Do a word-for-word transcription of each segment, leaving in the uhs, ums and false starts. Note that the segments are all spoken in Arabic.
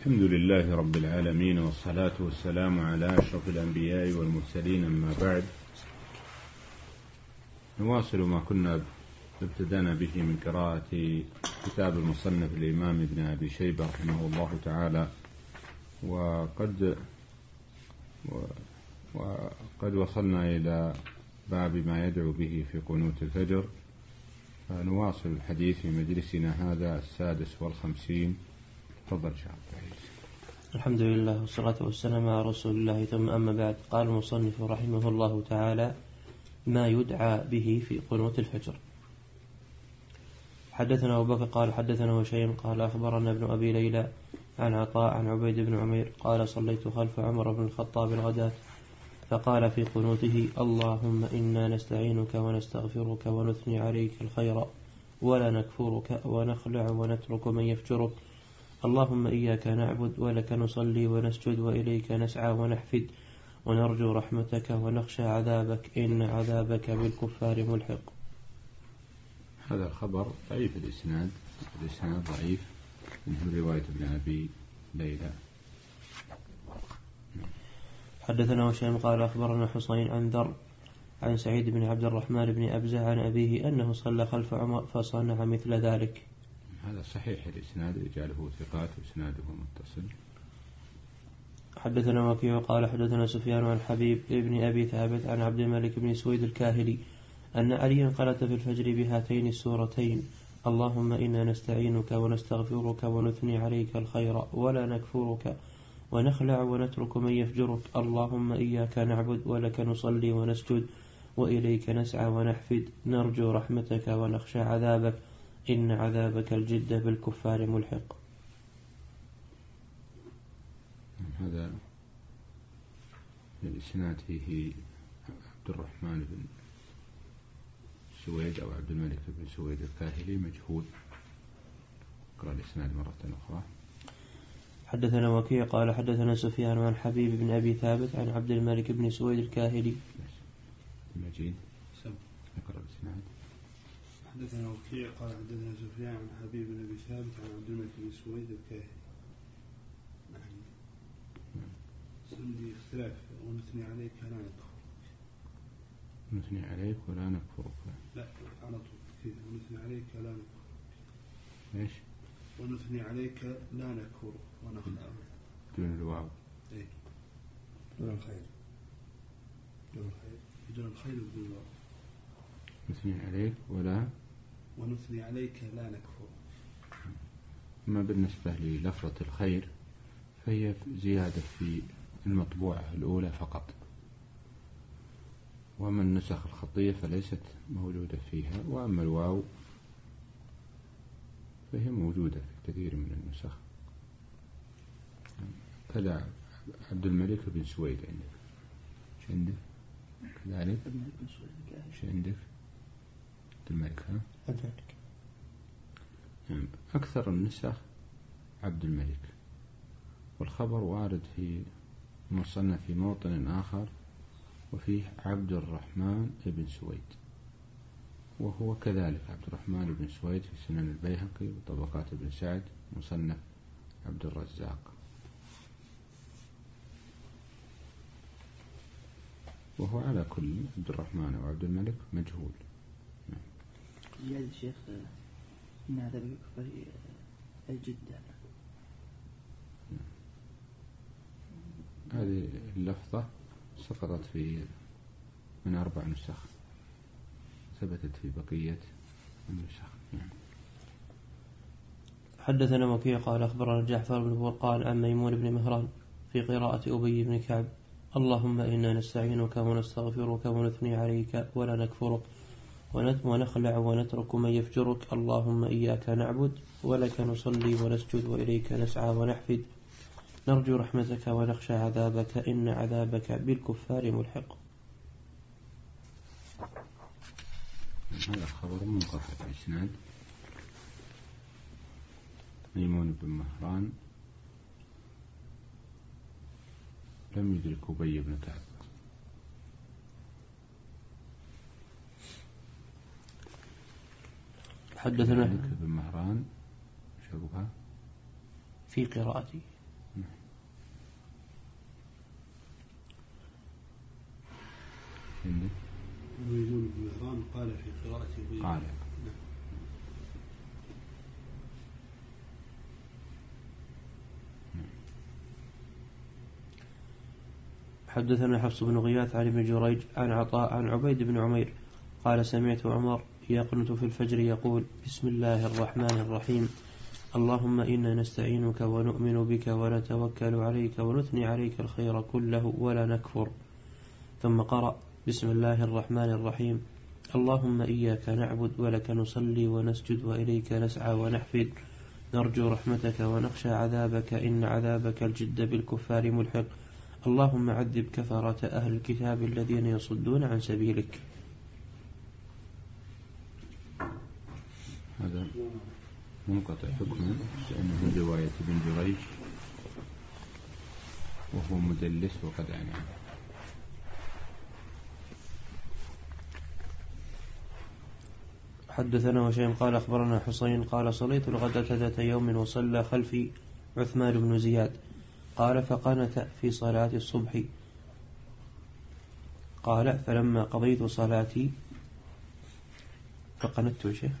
الحمد لله رب العالمين، والصلاة والسلام على أشرف الأنبياء والمرسلين، أما بعد. نواصل ما كنا ابتدأنا به من قراءة كتاب المصنف الإمام ابن أبي شيبة رحمه الله تعالى، وقد وقد وصلنا إلى باب ما يدعو به في قنوت الفجر، فنواصل الحديث في مجلسنا هذا السادس والخمسين. تفضل شيخ. الحمد لله والصلاة والسلام على رسول الله، ثم أما بعد. قال المصنف رحمه الله تعالى: ما يدعى به في قنوت الفجر. حدثنا أبو بكر قال حدثنا هشيم قال أخبرنا ابن أبي ليلى عن عطاء عن عبيد بن عمير قال: صليت خلف عمر بن الخطاب الغداة فقال في قنوته: اللهم إنا نستعينك ونستغفرك ونثني عليك الخير ولا نكفرك ونخلع ونترك من يفجرك، اللهم إياك نعبد ولك نصلي ونسجد وإليك نسعى ونحفد ونرجو رحمتك ونخشى عذابك إن عذابك بالكفار ملحق. هذا الخبر ضعيف الإسناد، الإسناد ضعيف من رواية ابن أبي ليلى. حدثنا هشام قال أخبرنا حسين عن ذر عن سعيد بن عبد الرحمن بن أبزة عن أبيه أنه صلى خلف عمر فصنع مثل ذلك. هذا صحيح الإسناد، رجاله ثقات وإسناده متصل. حدثنا وكيع قال حدثنا سفيان عن حبيب ابن أبي ثابت عن عبد الملك بن سويد الكاهلي أن عليا قالت في الفجر بهاتين السورتين: اللهم إنا نستعينك ونستغفرك ونثني عليك الخير ولا نكفرك ونخلع ونترك من يفجرك، اللهم إياك نعبد ولك نصلي ونسجد وإليك نسعى ونحفد نرجو رحمتك ونخشى عذابك إن عذابك الجد بالكفار ملحق. هذا الإسناد فيه عبد الرحمن بن سويد أو عبد الملك بن سويد الكاهلي مجهول. اقرأ الإسناد مرة أخرى. حدثنا وكيع قال حدثنا سفيان عن حبيب بن أبي ثابت عن عبد الملك بن سويد الكاهلي. مجيد. اقرأ الإسناد. حدثنا وكيع قال حدثنا سفيان عن حبيب بن أبي ثابت عن عبد الملك بن سويد الكاهلي. عندي اختلاف: ونثني عليك لا نكفرك. نثني عليك ولا نكفرك. لا على طول كذا: ونثني عليك لا نكفرك. ايش؟ ونثني عليك لا نكفرك ونخلع. دون الواو. ايه دون الخير. دون الخير بدون الخير بدون الواو. نثني عليك ولا ونثني عليك لا نكفر. ما بالنسبة للفظة الخير فهي زيادة في المطبوعة الأولى فقط، وأما النسخ الخطية فليست موجودة فيها، وأما الواو فهي موجودة في كثير من النسخ. كذا عبد الملك بن سويد عندك، ايش عندك؟ كذلك ايش عندك؟ عبد الملك. ها؟ الملك. أكثر النسخ عبد الملك، والخبر وارد في مصنف في موطن آخر وفيه عبد الرحمن بن سويد، وهو كذلك عبد الرحمن بن سويد في سنن البيهقي وطبقات ابن سعد مصنف عبد الرزاق. وهو على كل عبد الرحمن وعبد الملك مجهول. زيادة الشيخ إن هذا بالكفر الجدة. هذه اللفظة سقطت في من أربع نسخ، ثبتت في بقية النسخ. حدثنا وكيع قال أخبرنا جعفر بن برقان عن ميمون بن مهران في قراءة أبي بن كعب: اللهم إنا نستعينك ونستغفرك ونثني عليك ولا نكفرك ونخلع ونترك من يفجرك، اللهم إياك نعبد ولك نصلي ونسجد وإليك نسعى ونحفد نرجو رحمتك ونخشى عذابك إن عذابك بالكفار ملحق. هذا الخبر منقطع الإسناد. ميمون بن مهران لم يدرك أبي بن كعب. حدثنا بن مهران شبهه في قراءته ميمون بن مهران قال في قراءته قال حدثنا حفص بن غياث عن ابن جريج عن عطاء عن عبيد بن عمير قال سمعت عمر يقنت في الفجر يقول بسم الله الرحمن الرحيم اللهم إنا نستعينك ونؤمن بك ونتوكل عليك ونثني عليك الخير كله ولا نكفر. ثم قرأ بسم الله الرحمن الرحيم اللهم إياك نعبد ولك نصلي ونسجد وإليك نسعى ونحفد نرجو رحمتك ونخشى عذابك إن عذابك الجد بالكفار ملحق اللهم عذب كفرة أهل الكتاب الذين يصدون عن سبيلك. هذا منقطع حكما لأنه رواية ابن جريج وهو مدلس وقد عنه. حدثنا هشيم قال أخبرنا حسين قال صليت الغداة ذات يوم وصلى خلفي عثمان بن زياد قال فقنت في صلاة الصبح قال فلما قضيت صلاتي فقنت يا شيخ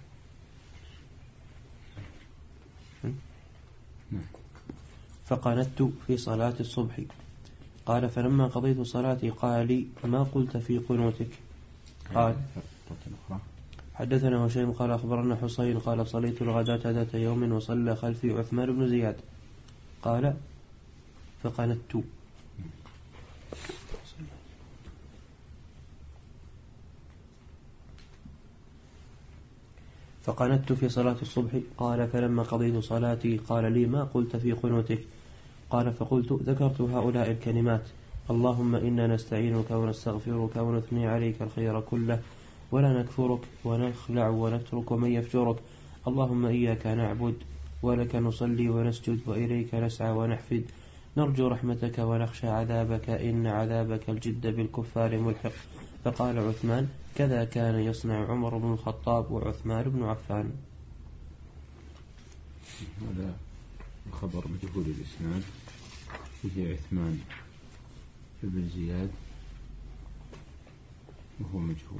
فقنت في صلاة الصبح قال فلما قضيت صلاتي قال لي ما قلت في قنوتك قال حدثنا هشيم قال أخبرنا حسين قال صليت الغداة ذات يوم وصلى خلفي عثمان بن زياد قال فقنت فقنت في صلاة الصبح قال فلما قضيت صلاتي قال لي ما قلت في قنوتك قال فقلت ذكرت هؤلاء الكلمات اللهم إنا نستعينك ونستغفرك ونثني عليك الخير كله ولا نكفرك ونخلع ونترك من يفجرك اللهم إياك نعبد ولك نصلي ونسجد وإليك نسعى ونحفد نرجو رحمتك ونخشى عذابك إن عذابك الجد بالكفار ملحق. فقال عثمان كذا كان يصنع عمر بن الخطاب وعثمان بن عفان. هذا خبر مجهول الإسناد فيه عثمان بن زياد وهو مجهول.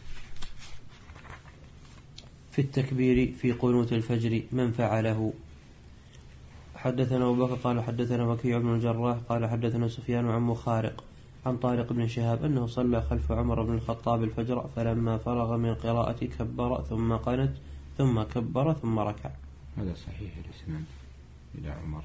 في التكبير في قنوت الفجر من فعله. حدثنا أبو بكر قال حدثنا وكيع بن الجراح قال حدثنا سفيان عن مخارق عن طارق بن شهاب أنه صلى خلف عمر بن الخطاب الفجر فلما فرغ من قراءة كبر ثم قنت ثم كبر ثم ركع. هذا صحيح الإسناد إلى عمر.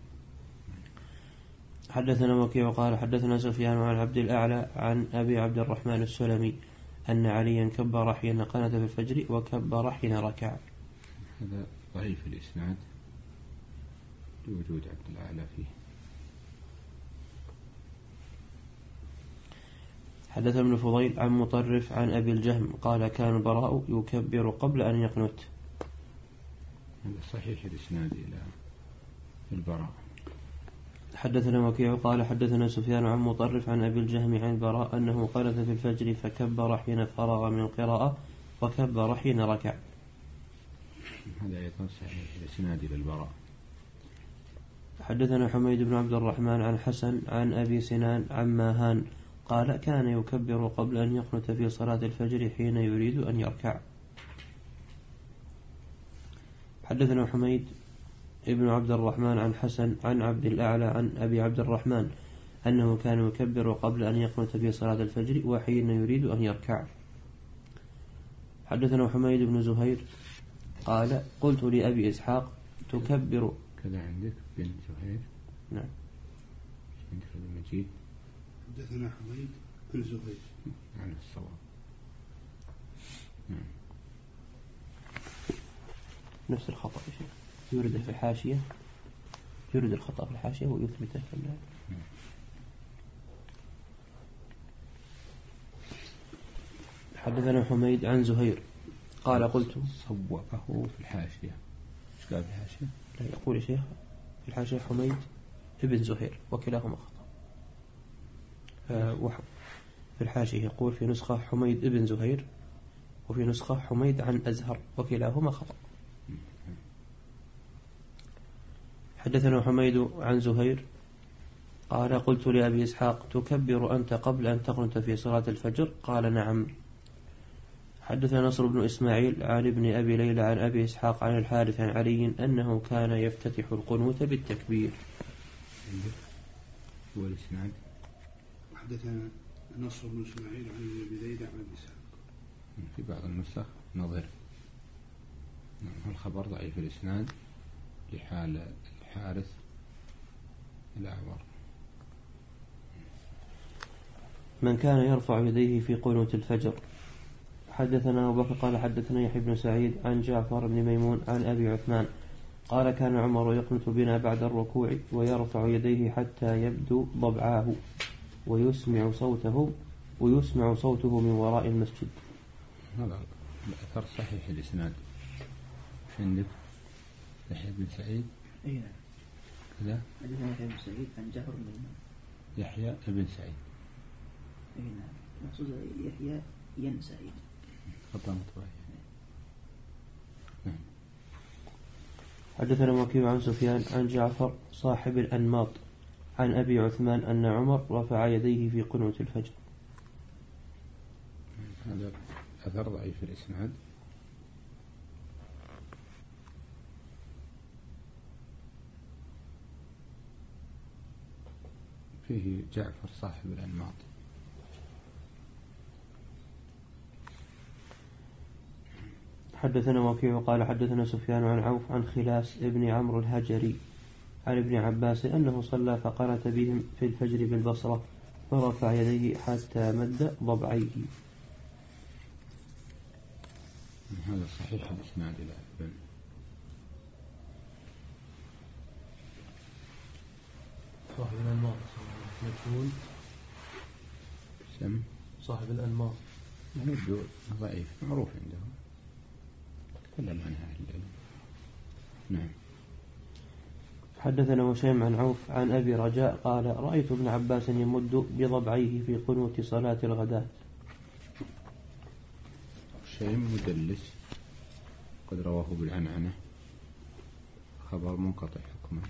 حدثنا وكيع قال حدثنا سفيان عن عبد الأعلى عن أبي عبد الرحمن السلمي أن عليا كبر حين قنت في الفجر وكبر حين ركع. هذا ضعيف الإسناد لوجود عبد الأعلى فيه. حدث ابن فضيل عن مطرف عن أبي الجهم قال كان البراء يكبر قبل أن يقنت. هذا صحيح الإسناد إلى البراء. حدثنا وكيع قال حدثنا سفيان عن مطرف عن أبي الجهم عن البراء أنه قنت في الفجر فكبر حين فرغ من القراءة وكبر حين ركع. هذا أيضا صحيح الإسناد إلى البراء. حدثنا حميد بن عبد الرحمن عن حسن عن أبي سنان عن ماهان قال كان يكبر قبل أن يقنت في صلاة الفجر حين يريد أن يركع. حدثنا حميد ابن عبد الرحمن عن حسن عن عبد الأعلى عن أبي عبد الرحمن أنه كان يكبر قبل أن يقنت في صلاة الفجر وحين يريد أن يركع. حدثنا حميد بن زهير قال قلت لأبي إسحاق تكبر كذا عندك بن زهير؟ نعم. عندك المجيد حدثنا حميد بن زهير عن الصواب. نعم. نفس الخطأ يا شيخ يورد في الحاشية يورد الخطأ في الحاشية ويثبته في الله. حدثنا حميد عن زهير قال قلت صوبه في الحاشية. ايش قال في الحاشية؟ لا يقول يا شيخ في الحاشية حميد ابن زهير وكلاهما خطأ. في الحاشية يقول في نسخة حميد ابن زهير وفي نسخة حميد عن أزهر وكلاهما خطأ. حدثنا حميد عن زهير قال قلت لأبي إسحاق تكبر أنت قبل أن تقنت في صلاة الفجر؟ قال نعم. حدثنا نصر بن إسماعيل عن ابن أبي ليلى عن أبي إسحاق عن الحارث عن علي أنه كان يفتتح القنوت بالتكبير. والإسناد حدثنا نصر بن إسماعيل عن ابن أبي ليلى عن أبي إسحاق. في بعض النسخ نظر الخبر ضعيف الإسناد لحال الحارث الأعور. من كان يرفع يديه في قنوت الفجر. حدثنا أبو بكر قال حدثنا يحيى بن سعيد عن جعفر بن ميمون عن أبي عثمان قال كان عمر يقنت بنا بعد الركوع ويرفع يديه حتى يبدو ضبعاه ويسمع صوته ويسمع صوته من وراء المسجد. هذا الأثر صحيح الإسناد. في عندك يحيى بن سعيد؟ أي نعم. كذا حدثنا يحيى بن سعيد عن جعفر بن ميمون. يحيى بن سعيد. أي نعم. مقصود يحيى ين سعيد. خطأ مطبعي. نعم. حدثنا وكيع عن سفيان عن جعفر صاحب الأنماط عن أبي عثمان أن عمر رفع يديه في قنوت الفجر. هذا أثر ضعيف الإسناد. فيه جعفر صاحب الأنماط. حدثنا وكيع قال حدثنا سفيان عن عوف عن خلاس ابن عمرو الهجري عن ابن عباس أنه صلى فقنت بهم في الفجر بالبصرة فرفع يديه حتى مد ضبعيه. هذا صحيح الإسناد إلى ابن. صاحب الأنماط مجهول. سم صاحب الأنماط يبدو ضعيف معروف عندهم تكلم عنها أهل العلم. نعم. حدثنا وشيم عن عوف عن أبي رجاء قال رأيت ابن عباس يمد بضبعيه في قنوت صلاة الغداة. شيم مدلس قد رواه بالعنعنة خبر منقطع حكما.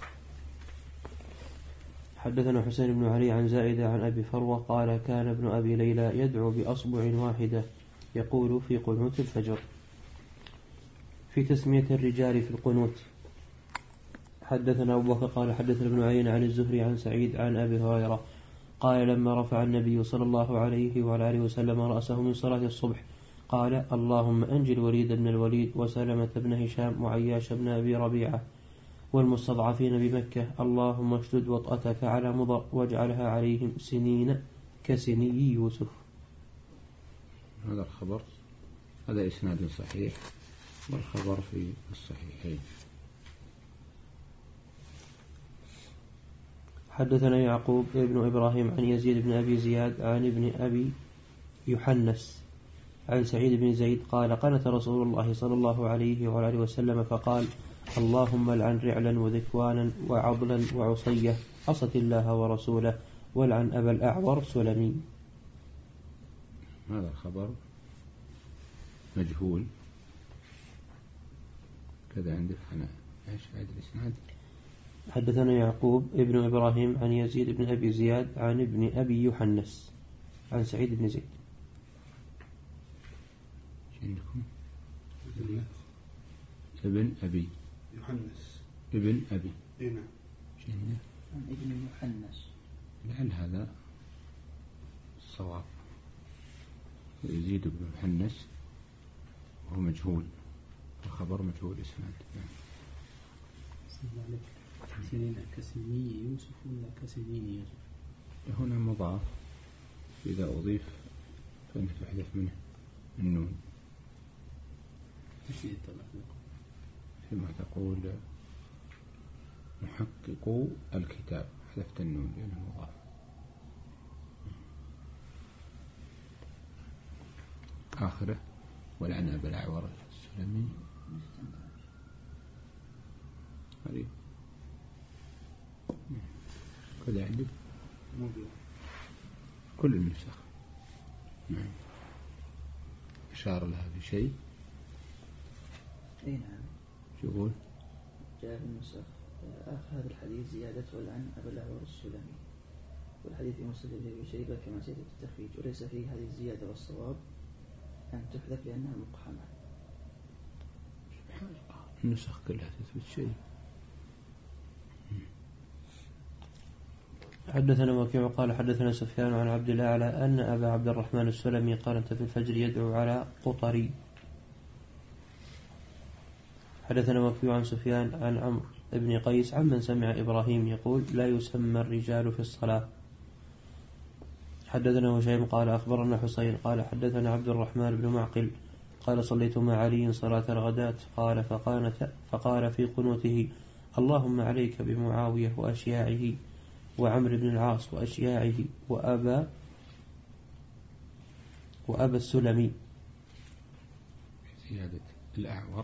حدثنا حسين بن علي عن زائدة عن أبي فروة قال كان ابن أبي ليلى يدعو بأصبع واحدة يقول في قنوت الفجر في تسمية الرجال في القنوت. حدثنا أبو بكر قال حدثنا ابن عيينة عن الزهري عن سعيد عن أبي هريرة قال لما رفع النبي صلى الله عليه وعلى آله وسلم رأسه من صلاة الصبح قال اللهم أنجي الوليد بن الوليد وسلمة بن هشام وعياش بن أبي ربيعة والمستضعفين بمكة اللهم اشدد وطأتك على مضر واجعلها عليهم سنين كسني يوسف. هذا الخبر هذا إسناد صحيح والخبر في الصحيحين. حدثنا يعقوب ابن إبراهيم عن يزيد بن أبي زياد عن ابن أبي يحنس عن سعيد بن زيد قال قنت رسول الله صلى الله عليه وعلى آله وسلم فقال اللهم لعن رعلا وذكوانا وعضلا وعصية عصت الله ورسوله ولعن أبا الأعور سلمي. هذا الخبر مجهول كذا عندك أنا إيش بعد الإسناد. حدثنا يعقوب ابن إبراهيم عن يزيد بن أبي زياد عن ابن أبي يحنس عن سعيد بن زيد. عندكم ابن أبي يحنس ابن أبي هنا ابن يحنس لعل هذا الصواب. يزيد بن يحنس وهو مجهول الخبر مجهول إسناد. سنين كسني يوسف ولا كسنين يوسف؟ هنا مضاف إذا أضيف فإنك تحذف منه النون فيما تقول محقق الكتاب حذفت النون لأنه مضاف. آخره ولعن أبا الأعور السلمي هذه كذا عندك كل النسخ. نعم. أشار لها بشيء. أي نعم. شو يقول؟ جاء في النسخ آخر هذا الحديث زيادته الآن أبا الأعور السلمي، والحديث في مسند أبي شيبة كما سيأتي التخريج، وليس فيه هذه الزيادة، والصواب أن تحذف لأنها مقحمة. النسخ كلها تثبت شيء. حدثنا وكيع قال حدثنا سفيان عن عبد الأعلى أن أبا عبد الرحمن السلمي قال في الفجر يدعو على قطري. حدثنا وكيع عن سفيان عن عمرو بن قيس عمن سمع إبراهيم يقول لا يسمى الرجال في الصلاة. حدثنا هشيم قال أخبرنا حسين قال حدثنا عبد الرحمن بن معقل قال صليت مع علي صلاة الغداة قال فقال في قنوته اللهم عليك بمعاوية وأشياعه وعمر بن العاص وأشياعه وأبا وأبا السلمي. زيادة الأعور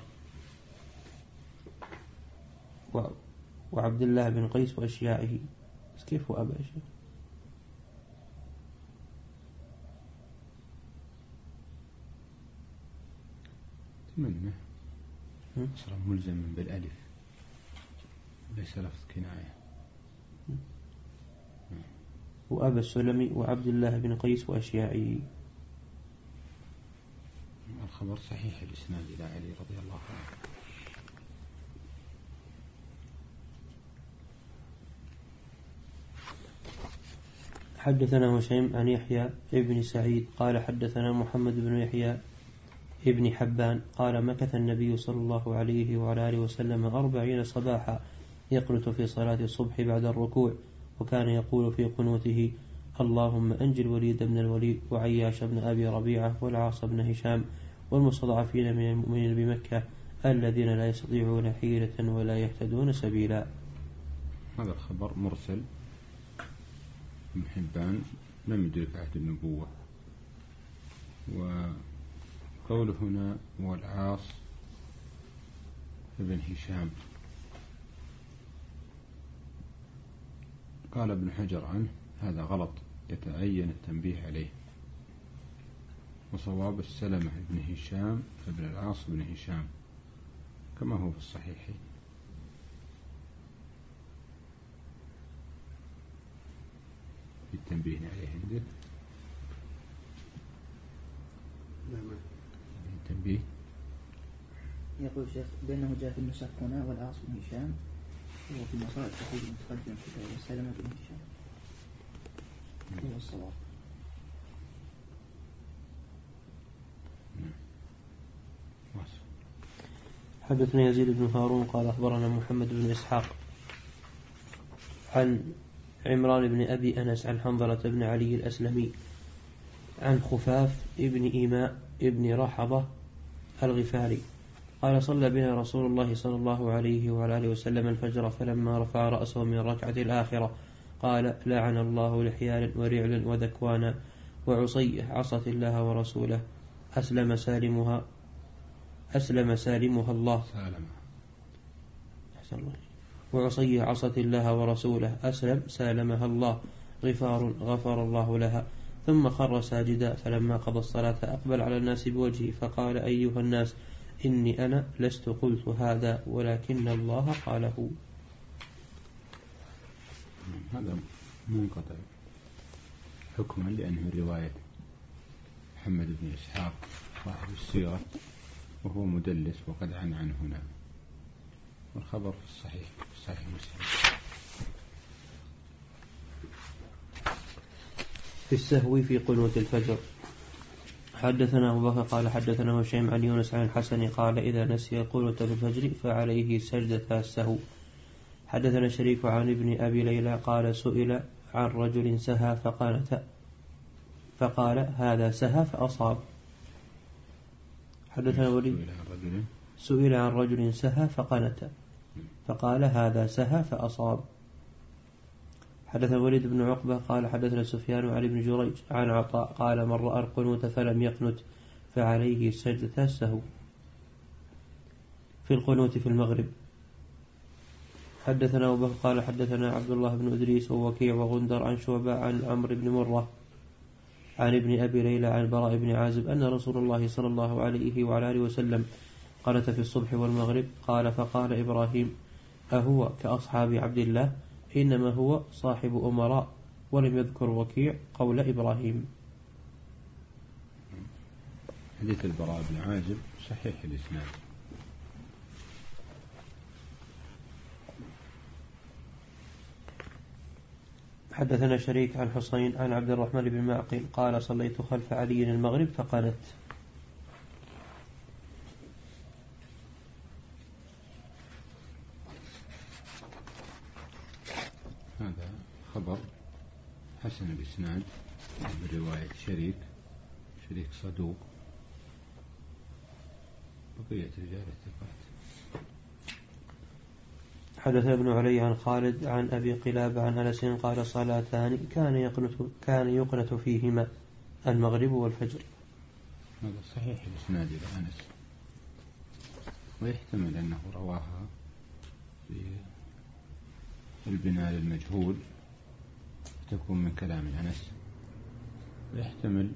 وعبد الله بن قيس وأشياعه. كيف وأبا أشياعه؟ منه صار ملزما بالألف ليس لفظ كناية. وأبا السلمي وعبد الله بن قيس وأشياعه. الخبر صحيح الإسناد إلى علي رضي الله عنه. حدثنا هشيم عن يحيى ابن سعيد قال حدثنا محمد بن يحيى ابن حبان قال مكث النبي صلى الله عليه وعلى آله وسلم أربعين صباحا يقنت في صلاة الصبح بعد الركوع، وكان يقول في قنوته اللهم أنجي الوليد بن الوليد وعياش بن أبي ربيعة والعاص بن هشام والمستضعفين من المؤمنين بمكة الذين لا يستطيعون حيلة ولا يهتدون سبيلا. هذا الخبر مرسل ابن حبان لم يدرك عهد النبوة، وقوله هنا والعاص ابن هشام قال ابن حجر عنه هذا غلط يتعين التنبيه عليه، وصواب السلمة بن هشام ابن العاص بن هشام كما هو في الصحيح. التنبيه عليه عندك التنبيه يقول الشيخ بأنه جاء في النسخ هنا والعاص بن هشام، وفي مصادر التخريج المتقدم كتاب السلمة بن هشام هو الصواب. حدثنا يزيد بن هارون قال أخبرنا محمد بن إسحاق عن عمران بن أبي أنس عن حنظلة بن علي الأسلمي عن خفاف ابن إيماء ابن رحضة الغفاري قال صلى بنا رسول الله صلى الله عليه وعلى آله وسلم الفجر، فلما رفع رأسه من الركعة الآخرة قال لعن الله لحيال ورعل وذكوانا وعصيه عصت الله ورسوله أسلم سالمها أسلم سالمها الله سالم وعصيه عصت الله ورسوله أسلم سالمها الله غفار غفر الله لها. ثم خر ساجدا، فلما قضى الصلاة أقبل على الناس بوجهه فقال أيها الناس إني أنا لست قلت هذا ولكن الله قاله. هذا منقطع حكما لأنه رواية محمد بن إسحاق صاحب السيرة وهو مدلس وقد عن عن هنا، والخبر في الصحيح في صحيح مسلم. في السهو في قنوت الفجر. حدثنا أبو بكر قال حدثنا هشيم عن يونس عن الحسن قال إذا نسي القنوت بالفجر فعليه سجدة السهو. حدثنا شريك عن ابن أبي ليلى قال سئل عن رجل سهى فقال فقال هذا سهى فأصاب. حدثنا وليد سئل عن رجل سهى فقنت فقال هذا سهى فأصاب. حدثنا وليد بن عقبة قال حدثنا سفيان عن ابن جريج عن عطاء قال من رأى القنوت فلم يقنت فعليه سجدة السهو. في القنوت في المغرب. حدثنا أبو بكر قال حدثنا عبد الله بن إدريس ووكيع وغندر عن شعبة عن عمرو بن مرة عن ابن أبي ليلى عن البراء بن عازب أن رسول الله صلى الله عليه وعلى آله وسلم قنت في الصبح والمغرب. قال فقال إبراهيم أهو كأصحاب عبد الله؟ إنما هو صاحب أمراء. ولم يذكر وكيع قول إبراهيم. حديث البراء بن عازب صحيح الإسناد. حدثنا شريك عن حسين عن عبد الرحمن بن معقل قال صليت خلف علي المغرب فقنت. هذا خبر حسن الإسناد برواية شريك شريك صدوق، بقية رجال الثقات. حدث ابن علي عن خالد عن أبي قلاب عن أنس قال صلاتان كان يقنت كان يقنت فيهما المغرب والفجر. هذا صحيح الإسناد إلى أنس، ويحتمل أنه رواها في البناء للمجهول تكون من كلام أنس، ويحتمل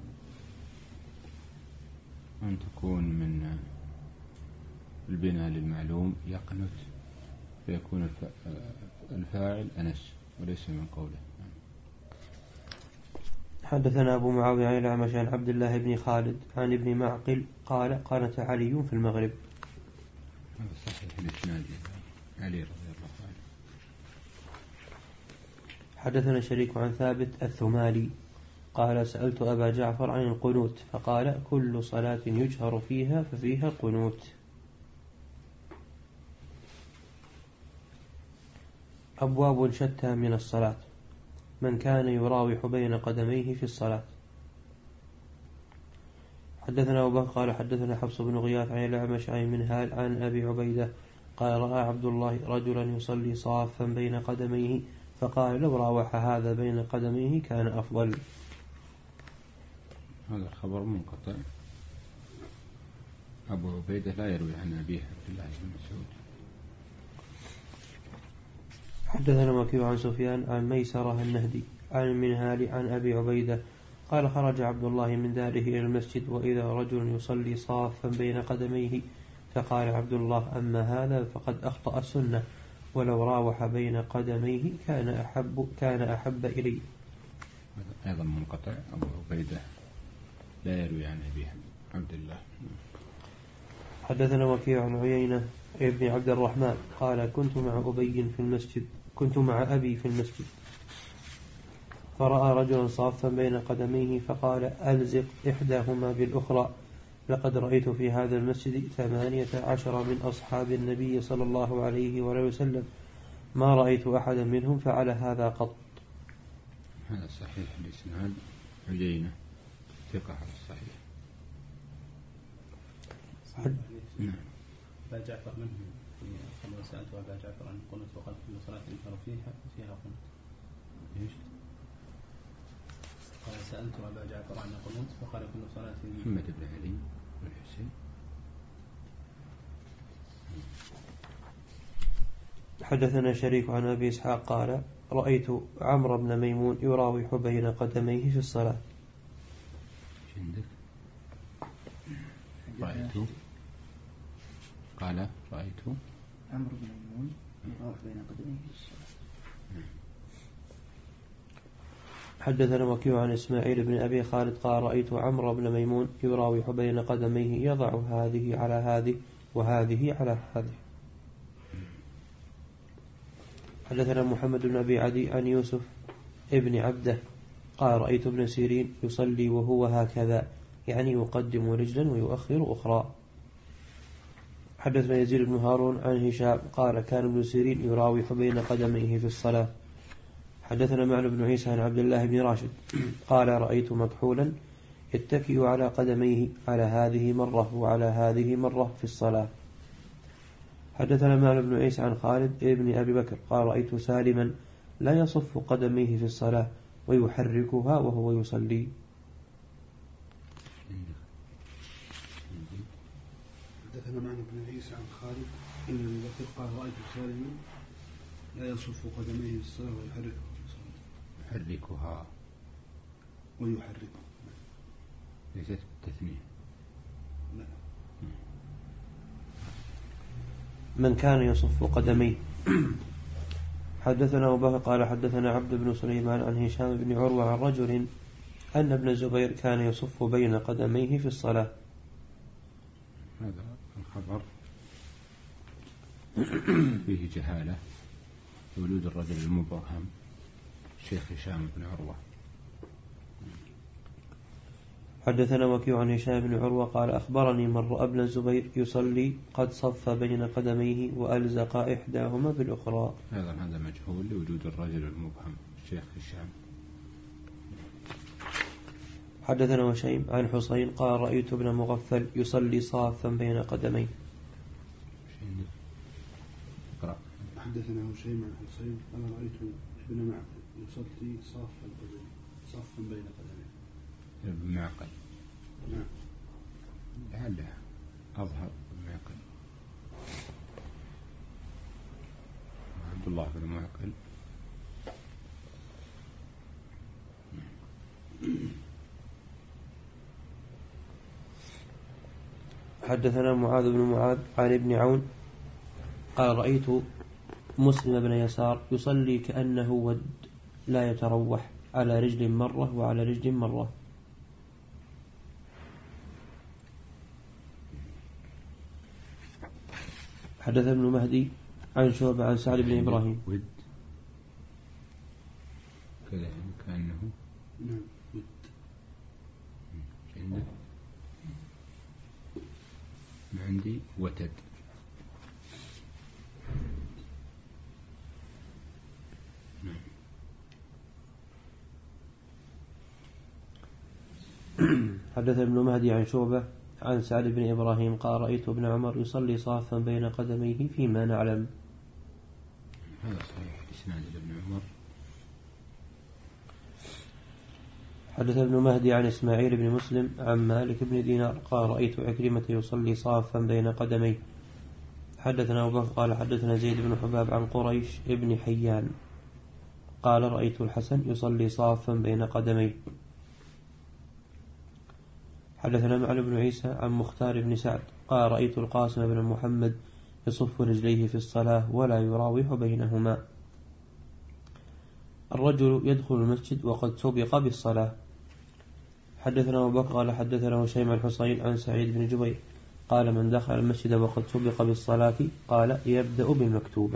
أن تكون من البناء للمعلوم يقنت فيكون الفاعل أنس وليس من قوله. حدثنا أبو معاوية عن الأعمش عن عبد الله بن خالد عن ابن معقل قال قالت علي في المغرب. هذا صحيح الإسناد علي رضي الله عنه. حدثنا شريك عن ثابت الثمالي قال سألت أبا جعفر عن القنوت فقال كل صلاة يجهر فيها ففيها القنوت. أبواب شتى من الصلاة. من كان يراوح بين قدميه في الصلاة. حدثنا أبو بكر قال حدثنا حفص بن غياث عن الأعمش عن منهال عن أبي عبيدة قال رأى عبد الله رجلا يصلي صافا بين قدميه فقال لو راوح هذا بين قدميه كان أفضل. هذا الخبر منقطع. أبو عبيدة لا يروي عن أبيه عبد الله بن مسعود. حدثنا وكيع عن سفيان عن ميسرة النهدي عن المنهال عن أبي عبيدة قال خرج عبد الله من داره إلى المسجد وإذا رجل يصلي صافا بين قدميه فقال عبد الله أما هذا فقد أخطأ السنة ولو راوح بين قدميه كان أحب كان أحب إلي. هذا أيضا منقطع. أبو عبيدة لا يروي عن أبيه عبد الله. حدثنا وكيع عن عيينة ابن عبد الرحمن قال كنت مع أبي في المسجد كنت مع أبي في المسجد فرأى رجلا صافا بين قدميه فقال ألزق إحداهما بالأخرى لقد رأيت في هذا المسجد ثمانية عشر من أصحاب النبي صلى الله عليه وسلم ما رأيت أحدا منهم فعل هذا قط. هذا صحيح الإسناد عيينة ثقة على الصحيح. نعم. أبا جعفر منهم قال سألت أبا جعفر عن القنوت وقال كل صلاة يذكر فيها فيها قنوت. إيش؟ قال سألت أبا جعفر عن القنوت وقال كل صلاة محمد بن علي والحسين. حدثنا شريك عن أبي إسحاق قال رأيت عمرو بن ميمون يراوح بين قدميه في الصلاة. عندك رأيت قال رأيت عمرو بن ميمون يراوح بين قدميه في الصلاة. حدثنا وكيع عن إسماعيل بن أبي خالد قال رأيت عمرو بن ميمون يراوح بين قدميه يضع هذه على هذه وهذه على هذه. حدثنا محمد بن أبي عدي عن يوسف ابن عبده قال رأيت ابن سيرين يصلي وهو هكذا يعني يقدم رجلا ويؤخر أخرى. حدثنا يزيد بن هارون عن هشام قال كان ابن سيرين يراوح بين قدميه في الصلاة. حدثنا معن بن عيسى عن عبد الله بن راشد قال رأيت مكحولا يتكئ على قدميه على هذه مرة وعلى هذه مرة في الصلاة. حدثنا معن بن عيسى عن خالد ابن أبي بكر قال رأيت سالما لا يصف قدميه في الصلاة ويحركها وهو يصلي. حدثنا معن بن عيسى عن خالد ابن أبي بكر قال رأيت سالما لا يصف قدميه في الصلاة ويحركها يحركها ويحركها ليست التثنية. من كان يصف قدميه حدثنا أبو بكر قال حدثنا عبد بن سليمان عن هشام بن عروة عن رجل أن ابن الزبير كان يصف بين قدميه في الصلاة. هذا الخبر فيه جهالة وجود الرجل المبهم الشيخ هشام بن عروة. حدثنا وكيع عن هشام بن عروة قال أخبرني من رأى ابن الزبير يصلي قد صف بين قدميه وألزق إحداهما بالأخرى. هذا هذا مجهول لوجود الرجل المبهم الشيخ هشام. حدثنا وشيم عن حسين قال رأيت ابن مغفل يصلي صافا بين قدميه. حدثنا هشيم عن حسين قال رأيت ابن معقل يصلي صافا صافا بين قدميه. ابن معقل نعم لعله أظهر ابن معقل عبد الله بن معقل. حدثنا معاذ بن معاذ عن ابن عون قال رأيت مسلم بن يسار يصلي كأنه ود لا يتروح على رجل مرة وعلى رجل مرة. حدث ابن مهدي عن شعبة عن سعد بن إبراهيم. ود كذا كأنه نعم ود عندك عندي وتد. حدث ابن مهدي عن شعبة عن سعد بن إبراهيم قال رأيت ابن عمر يصلي صافا بين قدميه فيما نعلم. هذا صحيح إسناد ابن عمر. حدث ابن مهدي عن إسماعيل بن مسلم عن مالك بن دينار قال رأيت عكرمة يصلي صافا بين قدميه. حدثنا أبو بكر قال حدثنا زيد بن حباب عن قريش ابن حيان قال رأيت الحسن يصلي صافا بين قدميه. حدثنا معن بن عيسى عن مختار بن سعد قال رأيت القاسم بن محمد يصف رجليه في الصلاة ولا يراوح بينهما. الرجل يدخل المسجد وقد سبق بالصلاة. حدثنا أبو بكر قال حدثنا هشيم الحصين عن سعيد بن جبير قال من دخل المسجد وقد سبق بالصلاة قال يبدأ بالمكتوبة.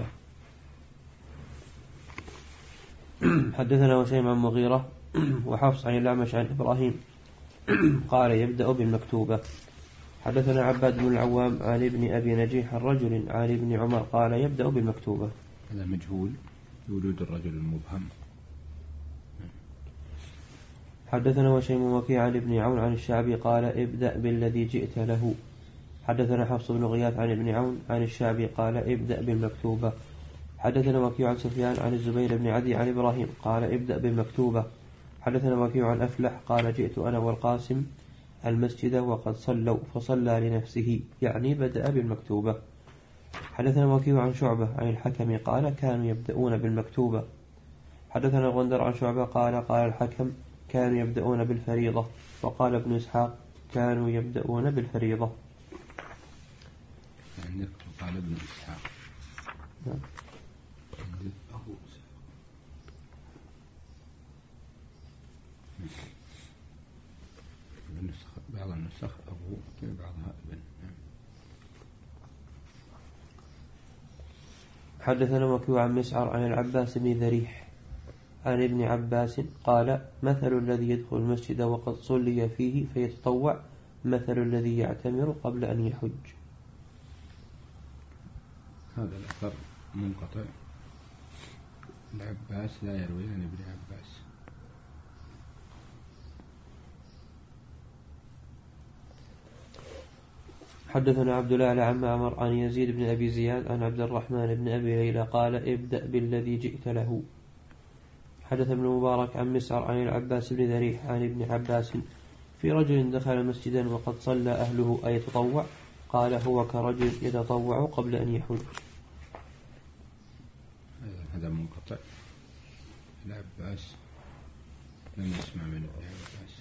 حدثنا هشيم عن مغيرة وحفص عن الأعمش عن إبراهيم قال يبدأ بالمكتوبة. حدثنا عباد بن العوام عن ابن أبي نجيح الرجل عن ابن عمر قال يبدأ بالمكتوبة. هذا مجهول وجود الرجل المبهم. حدثنا وشيم وكيع عن ابن عون عن الشعبي قال ابدأ بالذي جئت له. حدثنا حفص بن غياث عن ابن عون عن الشعبي قال ابدأ بالمكتوبة. حدثنا وكيع عن سفيان عن الزبير بن عدي عن إبراهيم قال ابدأ بالمكتوبة. حدثنا وكيع عن أفلح قال جئت أنا والقاسم المسجد وقد صلوا فصلى لنفسه يعني بدأ بالمكتوبة. حدثنا وكيع عن شعبة عن الحكم قال كانوا يبدأون بالمكتوبة. حدثنا غندر عن شعبة قال قال الحكم كانوا يبدأون بالفريضة. وقال ابن إسحاق كانوا يبدأون بالفريضة. عندك قال ابن إسحاق. نعم. أبو النسخ بعض النسخ أبو بعضها ابن. حدثنا وكيع عن مسعر عن العباس بن ذريح عن ابن عباس قال مثل الذي يدخل المسجد وقد صلي فيه فيتطوع مثل الذي يعتمر قبل أن يحج. هذا الأثر منقطع. العباس لا يروي عن ابن عباس. حدثنا عبد الله عن معمر عن يزيد بن أبي زياد عن عبد الرحمن بن أبي ليلى قال ابدأ بالذي جئت له. حدث ابن مبارك عن مسعر عن العباس بن ذريح عن ابن عباس في رجل دخل مسجدا وقد صلى أهله أيتطوع قال هو كرجل يتطوع قبل أن يحج. هذا منقطع. العباس لم يسمع من ابن عباس.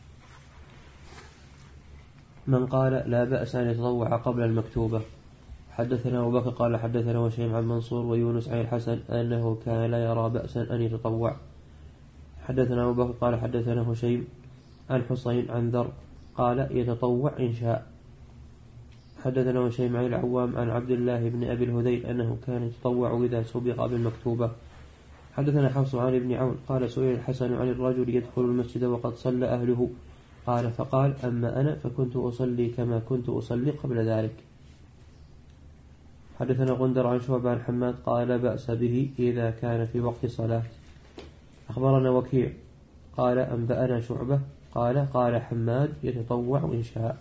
من قال لا بأس أن يتطوع قبل المكتوبة. حدثنا أبو بكر قال حدثنا وشيم عن منصور ويونس عن الحسن أنه كان لا يرى بأسا أن يتطوع. حدثنا أبو بكر قال حدثنا هشيم عن حسين عن ذر قال يتطوع إن شاء. حدثنا هشيم عن العوام عن عبد الله بن أبي الهذيل أنه كان يتطوع إذا سبق بالمكتوبة. حدثنا حفص عن ابن عون قال سئل الحسن عن الرجل يدخل المسجد وقد صلى أهله قال فقال أما أنا فكنت أصلي كما كنت أصلي قبل ذلك. حدثنا غندر عن شعبة عن حماد قال لا بأس به إذا كان في وقت صلاة. أخبرنا وكيع قال أنبأنا شعبة قال قال حماد يتطوع إن شاء.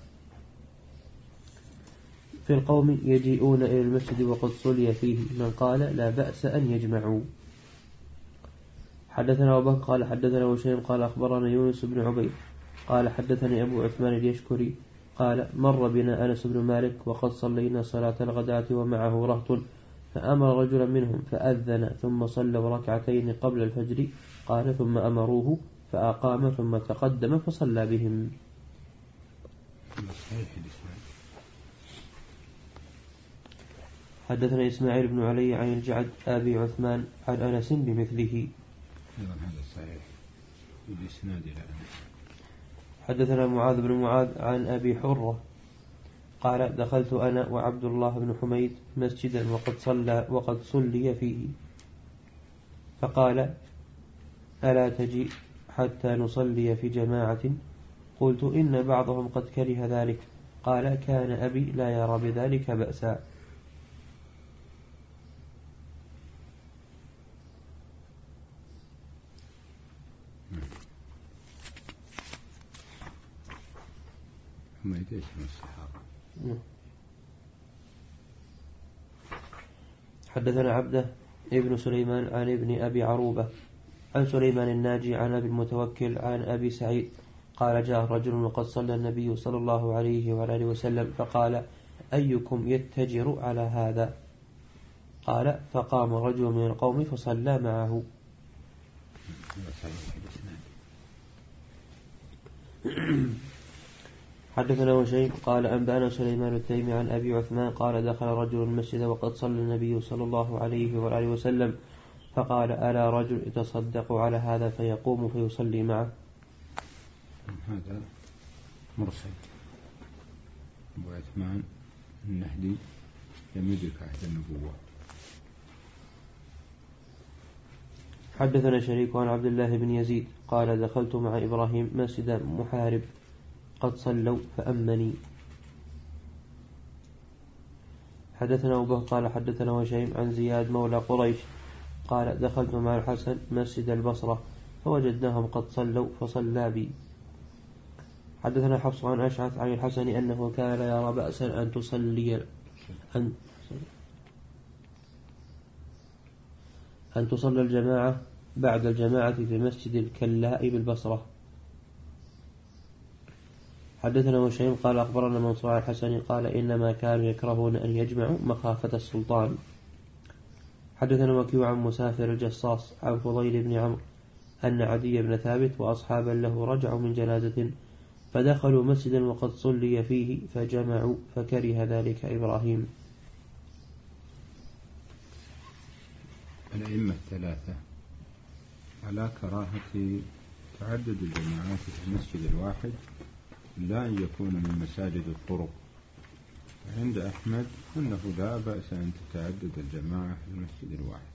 في القوم يجيئون إلى المسجد وقد صلي فيه من قال لا بأس أن يجمعوا. حدثنا أبو بكر قال حدثنا وشيم قال أخبرنا يونس بن عبيد قال حدثني أبو عثمان اليشكري قال مر بنا أنس بن مالك وقد صلينا صلاة الغداة ومعه رهط فأمر رجلا منهم فأذن ثم صلوا ركعتين قبل الفجر قال ثم أمروه فأقام ثم تقدم فصلى بهم. حدثنا إسماعيل بن علي عن الجعد أبي عثمان عن أنس بمثله. هذا صحيح بالإسناد إلى أنس. حدثنا معاذ بن معاذ عن أبي حرة قال دخلت أنا وعبد الله بن حميد مسجدا وقد صلى وقد صلي فيه فقال ألا تجي حتى نصلي في جماعة؟ قلت إن بعضهم قد كره ذلك. قال كان أبي لا يرى بذلك بأسا. حميد ايش من الصحابة؟ حدثنا عبده ابن سليمان عن ابن أبي عروبة عن سليمان الناجي عن أبي المتوكل عن أبي سعيد قال جاء رجل وقد صلى النبي صلى الله عليه وآله وسلم فقال أيكم يتجر على هذا؟ قال فقام رجل من القوم فصلى معه. حدثنا وشيء قال أنبأنا سليمان التيمي عن أبي عثمان قال دخل رجل المسجد وقد صلى النبي صلى الله عليه وآله وسلم فقال ألا رجل يتصدق على هذا فيقوم فيصلي معه. هذا مرسل. أبو عثمان النهدي لم يدرك عهد النبوة. حدثنا شريك عن عبد الله بن يزيد قال دخلت مع إبراهيم مسجد محارب قد صلوا فأمني. حدثنا أبو بكر قال حدثنا وشيم عن زياد مولى قريش قال دخلت مع الحسن مسجد البصرة فوجدناهم قد صلوا فصلى بي. حدثنا حفص عن أشعث عن الحسن أنه كان لا يرى بأسا أن تصلي أن أن تصلى الجماعة بعد الجماعة في مسجد الكلاء بالبصرة. حدثنا وشيم قال أخبرنا منصور عن الحسن قال إنما كانوا يكرهون أن يجمعوا مخافة السلطان. حدثنا وكيع عن مسافر الجصاص عن فضيل بن عمرو أن عدي بن ثابت وأصحابا له رجعوا من جنازة فدخلوا مسجدا وقد صلي فيه فجمعوا فكره ذلك إبراهيم. الأئمة الثلاثة على كراهة تعدد الجماعات في المسجد الواحد لا أن يكون من مساجد الطرق. عند أحمد أنه لا بأس أن تتعدد الجماعة في المسجد الواحد.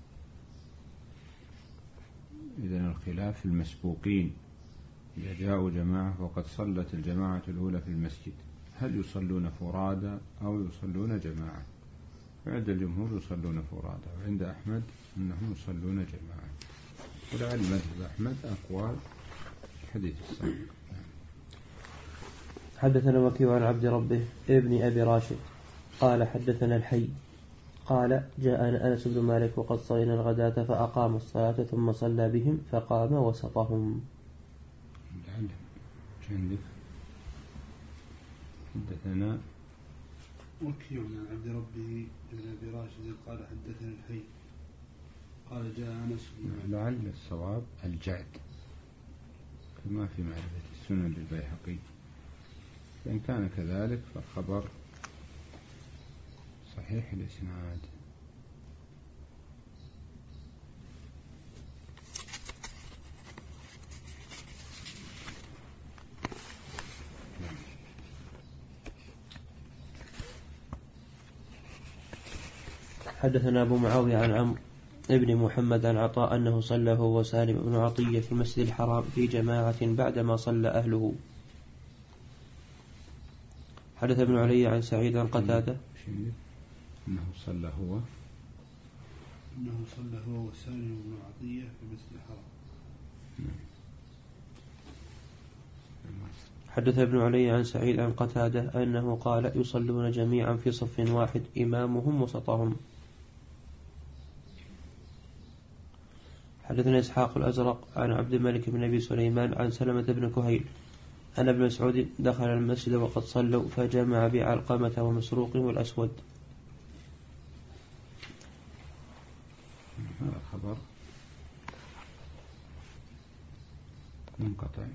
إذن الخلاف في المسبوقين إذا جاءوا جماعة وقد صلت الجماعة الأولى في المسجد هل يصلون فرادى أو يصلون جماعة؟ وعند الجمهور يصلون فرادى وعند أحمد أنهم يصلون جماعة. ولعل مذهب أحمد أقوال حديث السابق. حدثنا وكيع عن عبد ربه ابن أبي راشد قال حدثنا الحي قال جاءنا أنس بن مالك وقد صلينا الغداة فأقام الصلاة ثم صلى بهم فقام وسطهم. عندك حدثنا وكيع عن عبد ربه ابن أبي راشد قال حدثنا الحي قال جاء أنس بن لعل الصواب الجعد كما في معرفة السنن للبيهقي، فإن كان كذلك فالخبر صحيح الإسناد. حدثنا أبو معاوية عن عمرو ابن محمد عن عطاء أنه صلى هو وسالم بن عطية في المسجد الحرام في جماعة بعدما صلى أهله. حدث ابن علي عن سعيد عن قتادة أنه صلى هو أنه صلى هو وسالم بن عطية في المسجد الحرام. حدث ابن علي عن سعيد عن قتادة أنه قال يصلون جميعا في صف واحد إمامهم وسطهم. حدثنا إسحاق الأزرق عن عبد الملك بن أبي سليمان عن سلمة بن كهيل أن ابن مسعود دخل المسجد وقد صلوا فجمع بعلقمة ومسروق والأسود. هذا الخبر منقطع،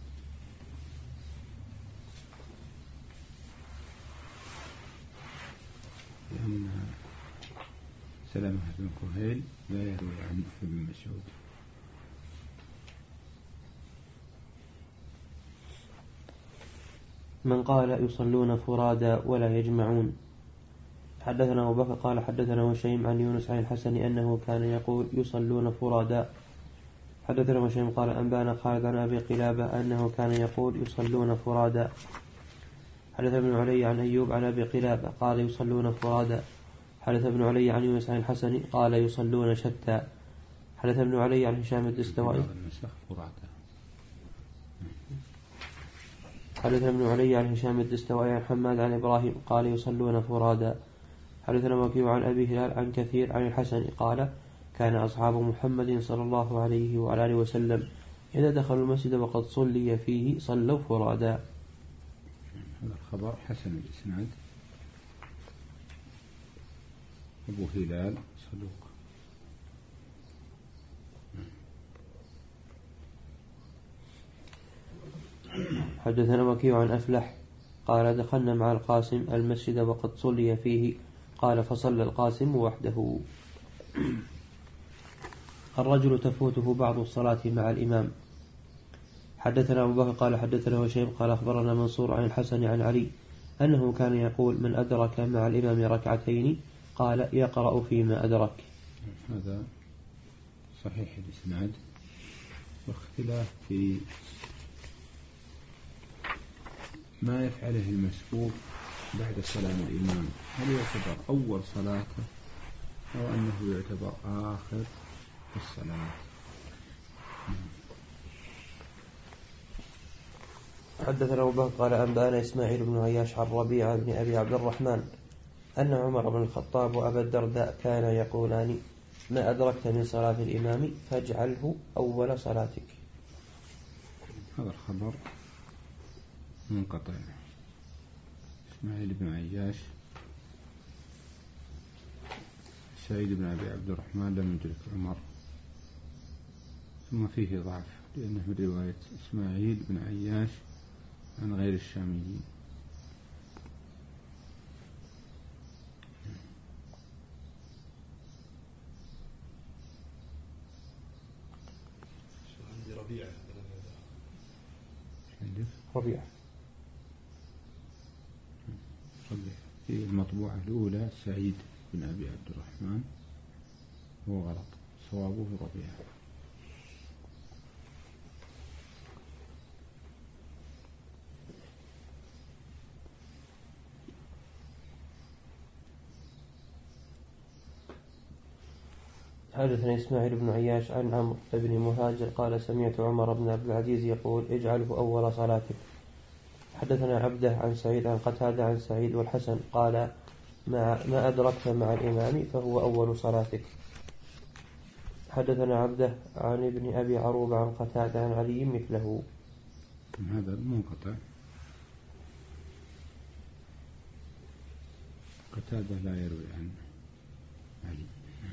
لأن سلمة بن كهيل لا يروي عن ابن مسعود. من قال يصلون فرادى ولا يجمعون. حدثنا أبو بكر قال حدثنا وشيم عن يونس عن الحسن أنه كان يقول يصلون فرادى. حدثنا وشيم قال أنبانا خالد عن أبي قلابة أنه كان يقول يصلون فرادى. حدث ابن علي عن أيوب عن أبي قلابة قال يصلون فرادى. حدث ابن علي عن يونس عن الحسن قال يصلون شتى. حدث ابن علي عن هشام الدستوائي حدث ابن علي عن هشام الدستوائي عن حماد عن إبراهيم قال يصلون فرادى. حدثنا وكيع عن أبي هلال عن كثير عن الحسن قال كان أصحاب محمد صلى الله عليه وعلى آله وسلم إذا دخلوا المسجد وقد صلي فيه صلوا فرادى. هذا الخبر حسن الإسناد. أبو هلال صدوق. حدثنا وكيع عن أفلح قال دخلنا مع القاسم المسجد وقد صلي فيه قال فصلى القاسم وحده. الرجل تفوته بعض الصلاة مع الإمام. حدثنا أبو بكر قال حدثنا وشيم قال أخبرنا منصور عن الحسن عن علي أنه كان يقول من أدرك مع الإمام ركعتين قال يقرأ فيما أدرك. هذا صحيح الإسناد، واختلاف في ما يفعله المسبوق بعد سلام الإمام، هل يعتبر أول صلاته أو أنه يعتبر آخر الصلاة؟ حدثنا أبو بكر قال أنبأنا إسماعيل بن عياش عن ربيعة بن أبي عبد الرحمن أن عمر بن الخطاب وأبا الدرداء كان يقولان ما أدركت من صلاة الإمام فاجعله أول صلاتك. هذا الخبر منقطع. إسماعيل بن عياش سعيد بن أبي عبد الرحمن لم يدرك عمر، ثم فيه ضعف لأنه من رواية إسماعيل بن عياش عن غير الشاميين. ربيعة ربيعة ربيعة في المطبوعة الأولى سعيد بن أبي عبد الرحمن، هو غلط، صوابه ربيعة. حدثنا إسماعيل بن عياش عن عمرو بن مهاجر قال سمعت عمر بن عبد العزيز يقول اجعله أول صلاتك. حدثنا عبده عن سعيد عن قتادة عن سعيد والحسن قال ما, ما أدركت مع الإمام فهو أول صلاتك. حدثنا عبده عن ابن أبي عروبة عن قتادة عن علي مثله. هذا منقطع، قتادة لا يروي عن علي.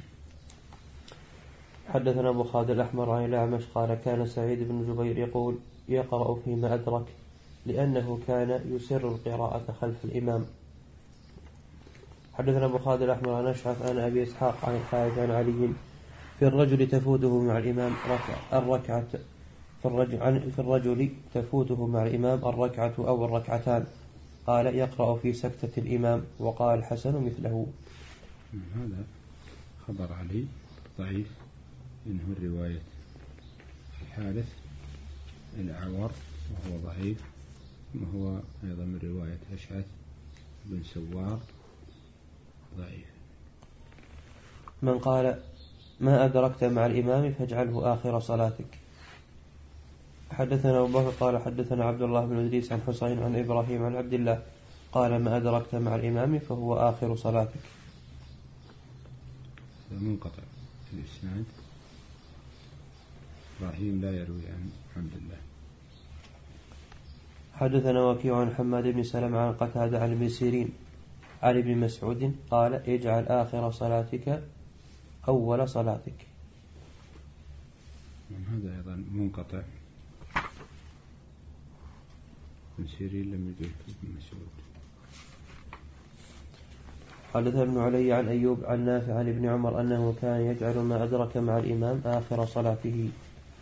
حدثنا أبو خالد الأحمر عن الأعمش قال كان سعيد بن جبير يقول يقرأ فيما أدرك لأنه كان يسر القراءة خلف الإمام. حدثنا أبو خالد الأحمر عن أشعث عن أبي إسحاق عن الحارث عن علي في الرجل تفوته مع الإمام ركعة الركعة في الرجل, في الرجل تفوته مع الإمام الركعة أو الركعتان، قال يقرأ في سكتة الإمام، وقال الحسن مثله. هذا خبر علي ضعيف، إنه الرواية الحارث الأعور وهو ضعيف، وهو أيضا من رواية أشعث بن سوار ضعيف. من قال ما أدركت مع الإمام فاجعله آخر صلاتك. حدثنا أبو بكر قال حدثنا عبد الله بن إدريس عن حسين عن إبراهيم عن عبد الله قال ما أدركت مع الإمام فهو آخر صلاتك. منقطع الإسناد، إبراهيم لا يروي عن عبد الله. حدثنا وكيع عن حماد بن سلمة عن قتادة عن ابن سيرين عن ابن مسعود قال اجعل آخر صلاتك أول صلاتك. من هذا أيضا منقطع، ابن سيرين لم يدرك ابن مسعود. حدثنا ابن علي عن أيوب عن نافع عن ابن عمر أنه كان يجعل ما أدرك مع الإمام آخر صلاته.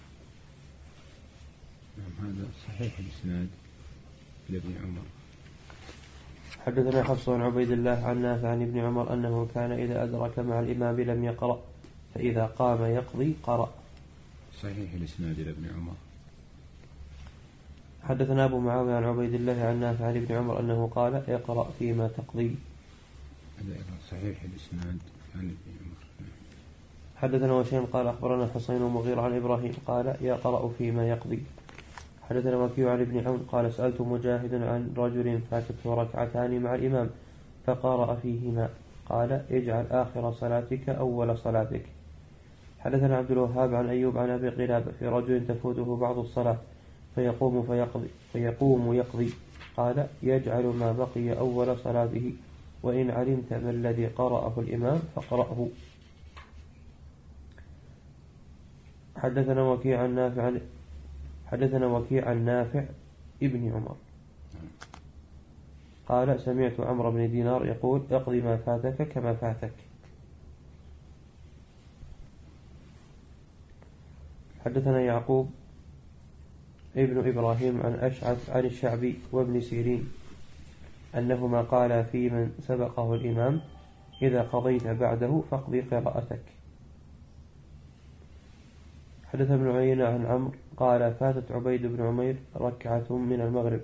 نعم هذا صحيح الإسناد لابن عمر. حدثنا حفص عن عبيد الله عن نافع عن ابن عمر أنه كان إذا أدرك مع الإمام لم يقرأ، فإذا قام يقضي قرأ. صحيح الإسناد لابن عمر. حدثنا أبو معاوية عن عبيد الله عن نافع عن ابن عمر أنه قال اقرأ فيما تقضي. هذا أيضا صحيح الإسناد عن ابن عمر. حدثنا وشيم قال أخبرنا حسين ومغير عن إبراهيم قال يقرأ فيما يقضي. حدثنا وكيع عن ابن عون قال سألت مجاهد عن رجل فاتته ركعتان مع الإمام فقرأ فيهما، قال اجعل آخر صلاتك أول صلاتك. حدثنا عبد الوهاب عن أيوب عن أبي قلابة في رجل تفوته بعض الصلاة فيقوم فيقضي, فيقوم يقضي قال يجعل ما بقي أول صلاته، وإن علمت ما الذي قرأه الإمام فاقرأه. حدثنا وكيع عن نافع حدثنا وكيع عن نافع ابن عمر قال سمعت عمرو بن دينار يقول اقضي ما فاتك كما فاتك. حدثنا يعقوب ابن إبراهيم عن أشعث عن الشعبي وابن سيرين أنهما قال في من سبقه الإمام إذا قضيت بعده فاقضي قراءتك. حدث ابن عيينة عن عمرو قال فاتت عبيد بن عمير ركعة من المغرب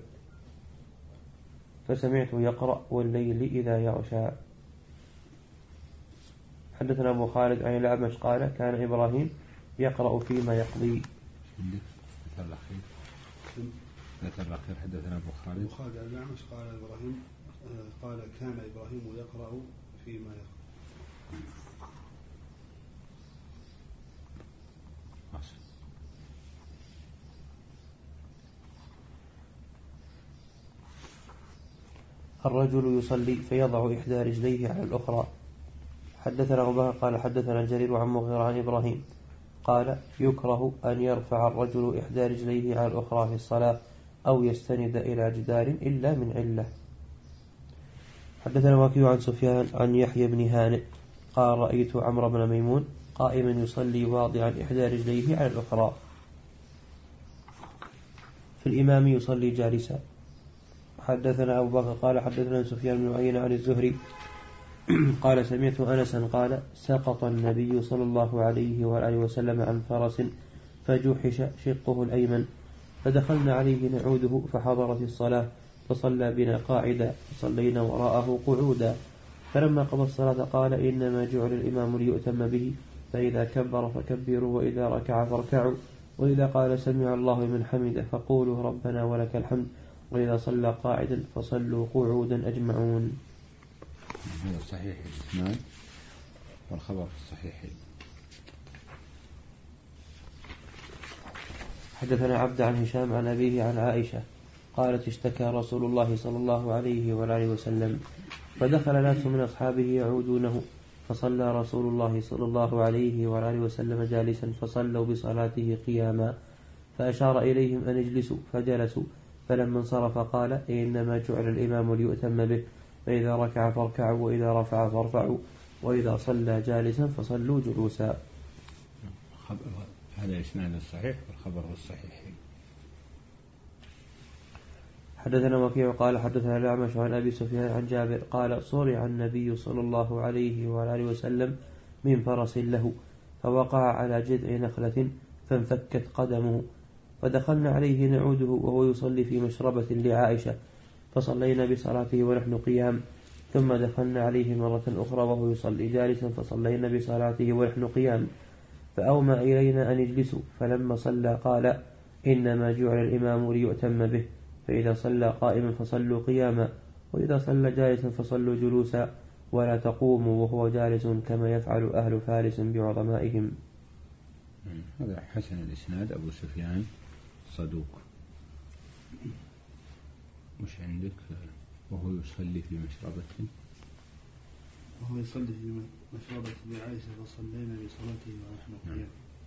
فسمعته يقرأ والليل إذا يغشى. حدثنا أبو خالد عن الأعمش قال كان إبراهيم يقرأ فيما يقضي. الأخير حدثنا أبو خالد أبو خالد عن الأعمش قال إبراهيم قال كان إبراهيم يقرأ فيما يقضي. الرجل يصلي فيضع إحدى رجليه على الأخرى. حدثنا أبو بكر قال حدثنا جرير عن مغيرة عن إبراهيم قال يكره أن يرفع الرجل إحدى رجليه على الأخرى في الصلاة أو يستند إلى جدار إلا من علة. حدثنا وكيع عن سفيان عن يحيى بن هانئ قال رأيت عمرو بن ميمون قائما يصلي واضعا إحدى رجليه على الأخرى في الإمام يصلي جالسا. حدثنا أبو بكر قال حدثنا سفيان بن عيينة عن الزهري قال سمعت أنسا قال سقط النبي صلى الله عليه وآله وسلم عن فرس فجحش شقه الأيمن فدخلنا عليه نعوده فحضرت الصلاة فصلى بنا قاعدا فصلينا وراءه قعودا، فلما قضى الصلاة قال إنما جعل الإمام ليؤتم به، فإذا كبر فكبروا وإذا ركع فاركعوا وإذا قال سمع الله من حمده فقولوا ربنا ولك الحمد وإذا صلى قاعدا فصلوا قعودا أجمعون. هذا صحيح الإسناد والخبر في الصحيحين. حدثنا عبد عن هشام عن أبيه عن عائشة قالت اشتكى رسول الله صلى الله عليه وآله وسلم فدخل ناس من أصحابه يعودونه فصلى رسول الله صلى الله عليه وآله وسلم جالسا فصلوا بصلاته قياما فأشار إليهم أن اجلسوا فجلسوا، فلما انصرف قال إنما جعل الإمام ليؤتم به، فإذا ركع فاركعوا وإذا رفع فارفعوا وإذا صلى جالسا فصلوا جلوسا. هذا إسناد الصحيح والخبر الصحيح. حدثنا وكيع قال حدثنا الأعمش عن أبي سفيان عن جابر قال صرع النبي صلى الله عليه وآله وسلم من فرس له فوقع على جذع نخلة فانفكت قدمه فدخلنا عليه نعوده وهو يصلي في مشربة لعائشة فصلينا بصلاته ونحن قيام ثم دخلنا عليه مرة أخرى وهو يصلي جالسا فصلينا بصلاته ونحن قيام فأومى إلينا أن اجلسوا فلما صلى قال إنما جعل الإمام ليؤتم به فإذا صلى قائما فصلوا قياما وإذا صلى جالسا فصلوا جلوسا ولا تقوموا وهو جالس كما يفعل أهل فارس بعظمائهم. هذا حسن الإسناد. أبو سفيان صدوق. مش عندك وهو يصلي في مشربة وهو يصلي في مشربة بعائشة فصلينا بصلاته ونحن قيام.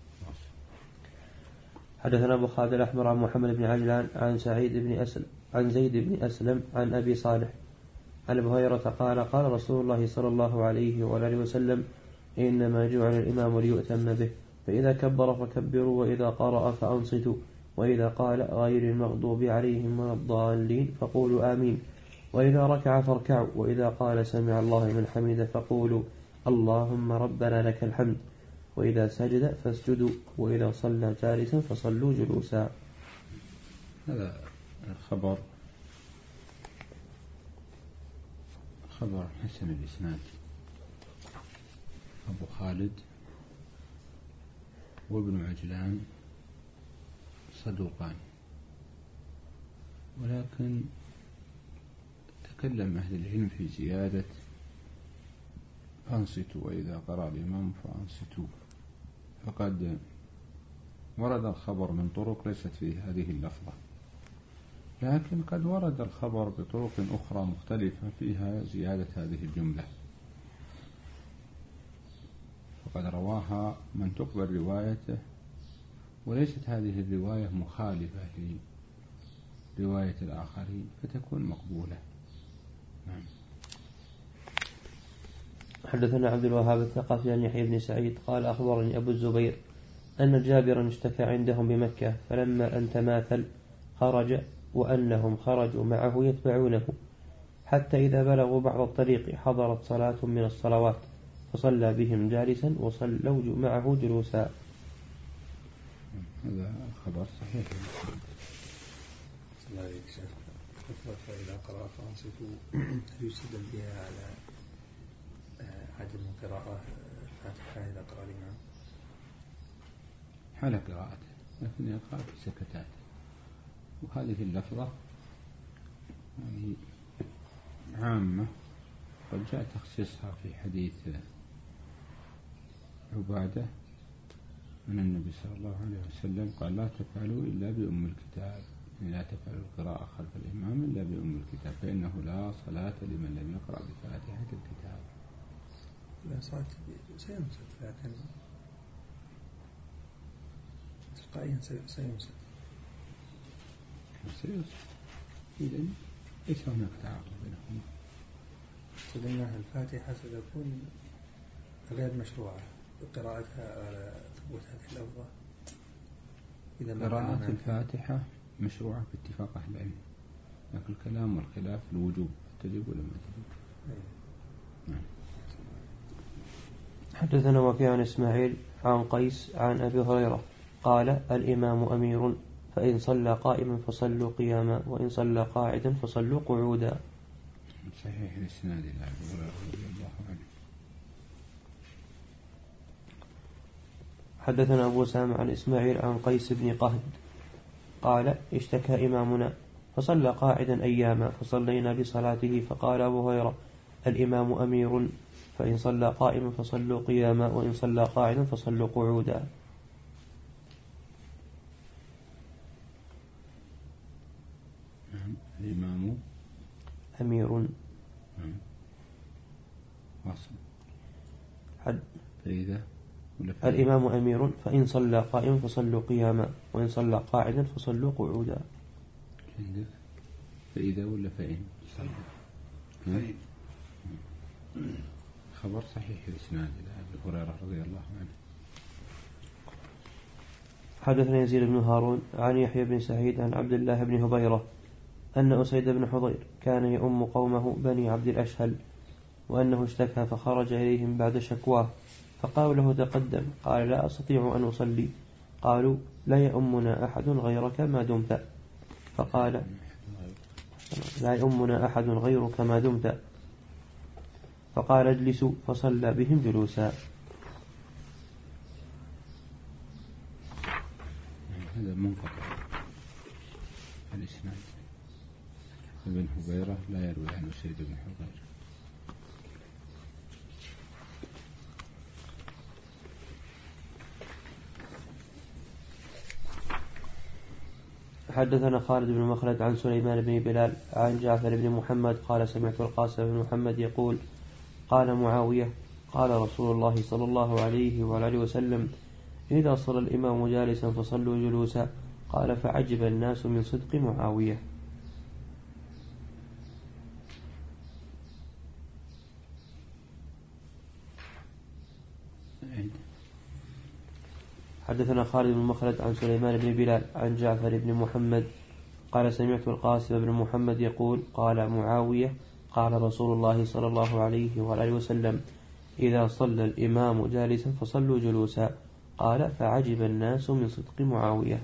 حدثنا أبو خالد الأحمر عن محمد بن عجلان عن سعيد بن أسلم عن زيد بن أسلم عن أبي صالح عن أبي هريرة قال قال رسول الله صلى الله عليه وآله وسلم إنما جعل الإمام ليؤتم به فإذا كبر فكبروا وإذا قرأ فأنصتوا وإذا قال غير المغضوب عليهم ولا الضالين فقولوا آمين وإذا ركع فاركعوا وإذا قال سمع الله لمن حمده فقولوا اللهم ربنا لك الحمد وإذا سجد فاسجدوا وإذا صلى جالسا فصلوا جلوسا. هذا الخبر خبر حسن الإسناد. أبو خالد وابن عجلان صدوقان ولكن تكلم أهل العلم في زيادة أنصتوا وإذا قرأ الإمام فأنصتوا فقد ورد الخبر من طرق ليست في هذه اللفظة لكن قد ورد الخبر بطرق أخرى مختلفة فيها زيادة هذه الجملة وقد رواها من تقبل روايته وليست هذه الرواية مخالفة لرواية الآخرين فتكون مقبولة. نعم. حدثنا عبد الوهاب الثقفي عن يحيى بن سعيد قال أخبرني أبو الزبير أن جابرا اشتكى عندهم بمكة فلما أن تماثل خرج وأنهم خرجوا معه يتبعونه حتى إذا بلغوا بعض الطريق حضرت صلاة من الصلوات فصلى بهم جالسا وصلوا معه جلوسا. هذا خبر صحيح. الله عليك شيخ. فإذا قرأ فأنصتوا يستدل بها على عدم قراءة الفاتحة إذا قرأ الإمام حال قراءته لكن يقرأ في سكتات وهذه اللفظة يعني عامة قد جاء تخصيصها في حديث عبادة من النبي صلى الله عليه وسلم قال لا تفعلوا إلا بأم الكتاب لا تفعلوا القراءة خلف الإمام إلا بأم الكتاب فإنه لا صلاة لمن لم يقرأ بفاتحة الكتاب. لا صلاة سينسد لكن تلقائيا سينسد سينسد إذن ليس هناك تعارض بينهما. استدلنا الفاتحة ستكون غير مشروعة بقراءتها على ثبوت هذه اللفظة. إذا قراءة الفاتحة مشروعة باتفاق أهل العلم لكن الكلام والخلاف الوجوب تجب ولا ما تجب. نعم. حدثنا وكيع عن إسماعيل عن قيس عن أبي هريرة قال الإمام أمير فإن صلى قائما فصلوا قياما وإن صلى قاعدا فصلوا قعودا. صحيح الإسناد إلى أبي هريرة رضي الله عنه. حدثنا أبو سام عن إسماعيل عن قيس بن قهد قال اشتكى إمامنا فصلى قاعدا أياما فصلينا بصلاته فقال أبو هريرة الإمام أمير فإن صلى قائما فصلوا قياما وإن صلى قاعدا فصلوا قعودا. الإمام أمير واصل حد فإذا الإمام أمير فإن صلى قائما فصلوا قياما وإن صلى قاعدا فصلوا قعودا. عندك فإذا ولا فإن طيب. خبر صحيح الإسناد إلى أبي هريرة رضي الله عنه. حدثنا يزيد بن هارون عن يحيى بن سعيد عن عبد الله بن هبيرة أن أسيد بن حضير كان يؤم قومه بني عبد الأشهل، وأنه اشتكى فخرج إليهم بعد شكواه، فقالوا له تقدم، قال لا أستطيع أن أصلي. قالوا لا يؤمنا أحد غيرك ما دمت، فقال لا يؤمنا أحد غيرك ما دمت، فقال اجلسوا، فصلى بهم جلوسا. هذا منقطع الإسناد. ابن هبيرة لا يروي عن أسيد بن حضير. حدثنا خالد بن مخلد عن سليمان بن بلال عن جعفر بن محمد قال سمعت القاسم بن محمد يقول قال معاوية قال رسول الله صلى الله عليه وعلى وسلم إذا صلى الإمام جالسا فصلوا جلوسا. قال فعجب الناس من صدق معاوية. حدثنا خالد بن مخلد عن سليمان بن بلال عن جعفر بن محمد قال سمعت القاسم بن محمد يقول قال معاوية قال رسول الله صلى الله عليه وعلى وسلم إذا صلى الإمام جالسا فصلوا جلوسا. قال فعجب الناس من صدق معاوية.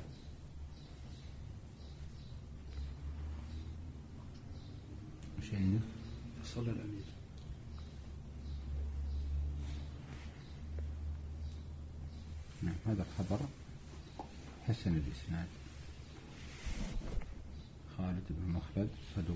مش عندك؟ صلى الأمير. نعم هذا الخبر حسن الإسناد. خالد بن مخلد صدوق.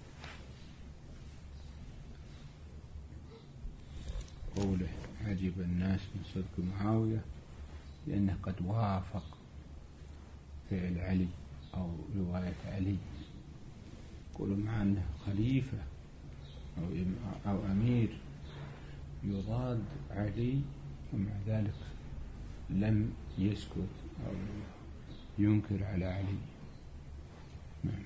قوله عجب الناس من صدق معاوية لأنه قد وافق فعل علي أو رواية علي، يقولوا مع أنه خليفة أو, أو أمير يضاد علي ومع ذلك لم يسكت أو ينكر على علي. نعم.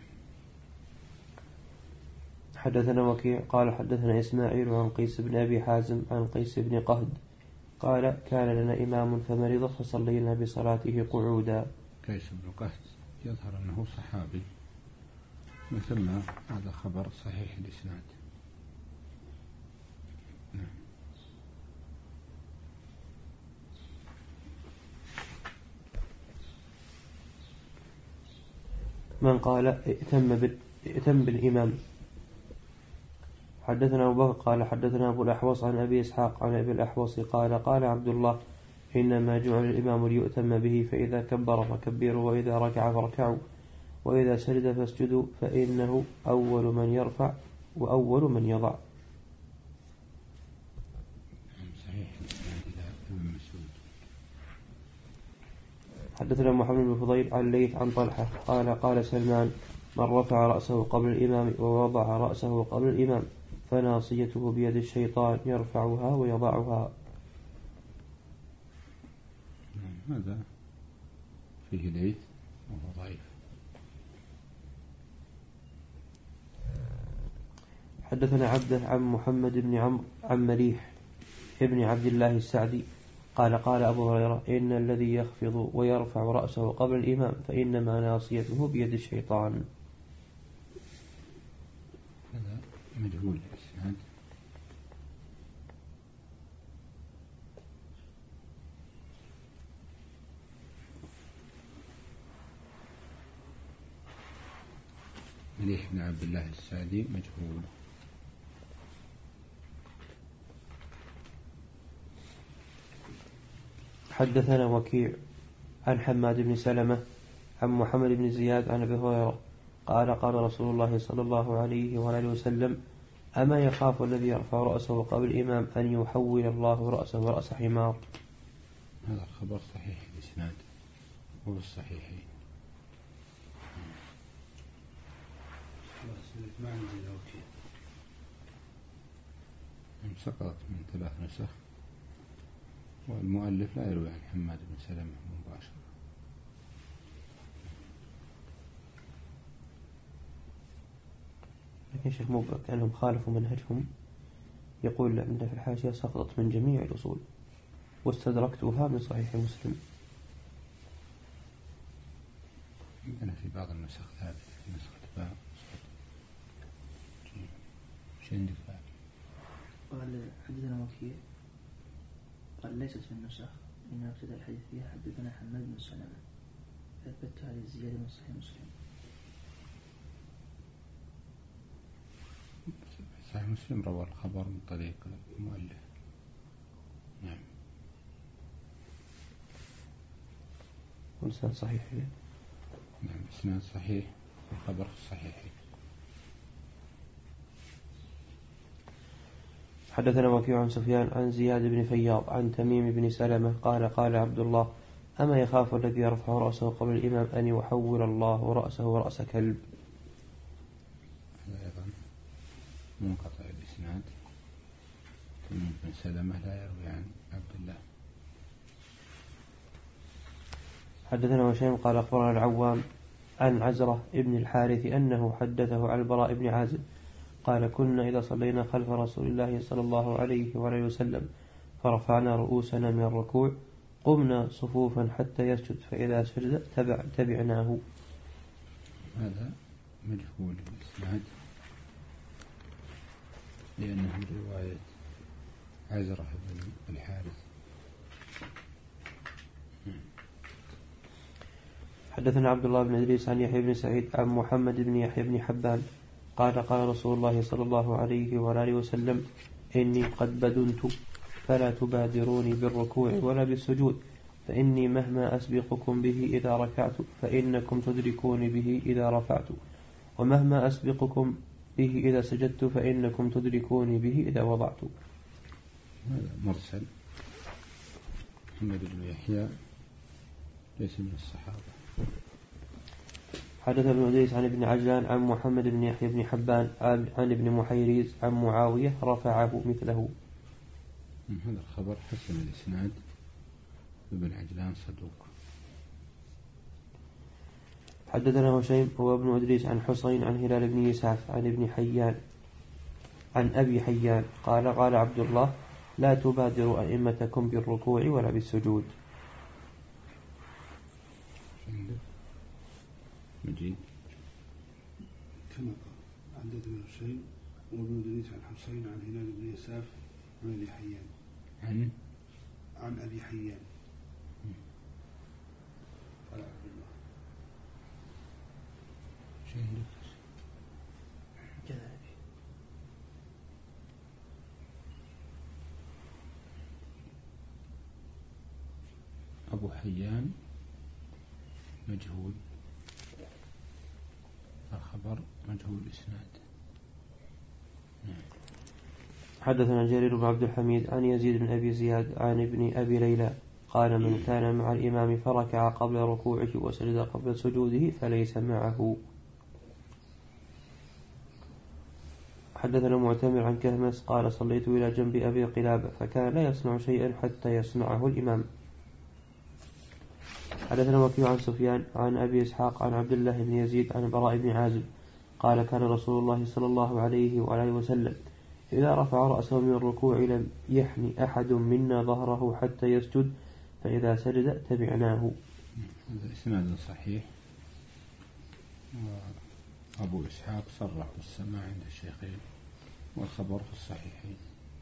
حدثنا وكيع قال حدثنا إسماعيل عن قيس بن أبي حازم عن قيس بن قهد قال كان لنا إمام فمرض فصلينا بصلاته قعودا. قيس بن قهد يظهر أنه صحابي، ثم هذا خبر صحيح الإسناد. نعم. من قال ائتم, بال... ائتم بالإمام. حدثنا أبو بكر قال حدثنا أبو الأحوص عن أبي إسحاق عن أبي الأحوص قال قال عبد الله إنما جعل الإمام ليؤتم به، فإذا كبر فكبروا، وإذا ركع فاركعوا، وإذا سجد فاسجدوا، فإنه أول من يرفع وأول من يضع. صحيح الإسناد إلى ابن مسعود. حدثنا محمد بن فضيل عن ليث عن طلحة قال قال سلمان من رفع رأسه قبل الإمام ووضع رأسه قبل الإمام فناصيته بيد الشيطان يرفعها ويضعها. هذا فيه ليث وهو ضعيف. حدثنا عبده عن محمد بن عمرو عن مليح ابن عبد الله السعدي قال قال أبو هريرة إن الذي يخفض ويرفع رأسه قبل الإمام فإنما ناصيته بيد الشيطان. هذا مجهول الإسناد. مليح بن عبد الله السعدي مجهول. حدثنا وكيع عن حماد بن سلمة عن محمد بن زياد عن أبي هريرة قال قال رسول الله صلى الله عليه وآله وسلم أما يخاف الذي يرفع رأسه قبل الإمام أن يحول الله رأسه رأس حمار. هذا الخبر صحيح الإسناد هو الصحيحين. سقطت من ثلاث نسخ، والمؤلف لا يروي عن حماد بن سلمة مباشرة. يا شيخ مو كأنهم خالفوا منهجهم. يقول عندنا في الحاشية سقطت من جميع الأصول واستدركتها من صحيح مسلم. أنا في بعض النسخ ثابت في نسخة باب شيء عندك باب. قال حدثنا وكيع قال ليست في النسخ إنما ابتدأ الحديث فيها حدثنا حماد بن سلمة فأثبت هذه الزيادة من صحيح مسلم. صحيح مسلم روى الخبر من طريق المؤلف. نعم. والإسناد صحيح. نعم إسناد صحيح والخبر صحيح. حدثنا وكيع عن سفيان عن زياد بن فياض عن تميم بن سلمة قال قال عبد الله أما يخاف الذي يرفع رأسه قبل الإمام أن يحول الله رأسه رأس كلب. هذا أيضا منقطع الإسناد. تميم بن سلمة لا يروي عن عبد الله. حدثنا هشيم قال أخبرنا العوام عن عزرة ابن الحارث أنه حدثه عن البراء بن عازب قال كنا إذا صلينا خلف رسول الله صلى الله عليه وآله وسلم فرفعنا رؤوسنا من الركوع قمنا صفوفا حتى يسجد فإذا سجد تبع تبعناه. هذا مجهول الإسناد لأنه رواية عزرة بن الحارث. حدثنا عبد الله بن إدريس عن يحيى بن سعيد عن محمد بن يحيى بن حبان قال قال رسول الله صلى الله عليه وآله وسلم إني قد بدنت فلا تبادروني بالركوع ولا بالسجود فإني مهما أسبقكم به إذا ركعت فإنكم تدركوني به إذا رفعت ومهما أسبقكم به إذا سجدت فإنكم تدركوني به إذا وضعت. هذا مرسل. محمد بن يحيى ليس من الصحابة. حدث ابن إدريس عن ابن عجلان عن محمد بن يحيى بن حبان عن ابن محيريز عن معاوية رفعه مثله. هذا الخبر حسن الإسناد. ابن عجلان صدوق. حدثنا هشيم هو ابن إدريس عن حسين عن هلال بن يساف عن ابن حيان عن أبي حيان قال قال عبد الله لا تبادروا أئمتكم بالركوع ولا بالسجود. مجيد كما قال عندنا شيء وابن إدريس عن حسين عن هلال بن يساف عن أبي حيان عن عن أبي حيان قال عبد الله شيء كذلك. أبو حيان مجهول. الخبر مجهول الإسناد. حدثنا جرير بن عبد الحميد عن يزيد بن أبي زياد عن ابن أبي ليلى قال من كان مع الإمام فركع قبل ركوعه وسجد قبل سجوده فليس معه. حدثنا معتمر عن كهمس قال صليت إلى جنب أبي قلابة فكان لا يصنع شيئا حتى يصنعه الإمام. حدثنا وكيع عن سفيان عن أبي إسحاق عن عبد الله بن يزيد عن البراء بن عازب قال كان رسول الله صلى الله عليه وآله وسلم إذا رفع رأسه من الركوع لم يحن أحد منا ظهره حتى يسجد فإذا سجد تبعناه. هذا إسناد صحيح. وأبو إسحاق صرح بالسماع عند الشيخين والخبر في الصحيحين.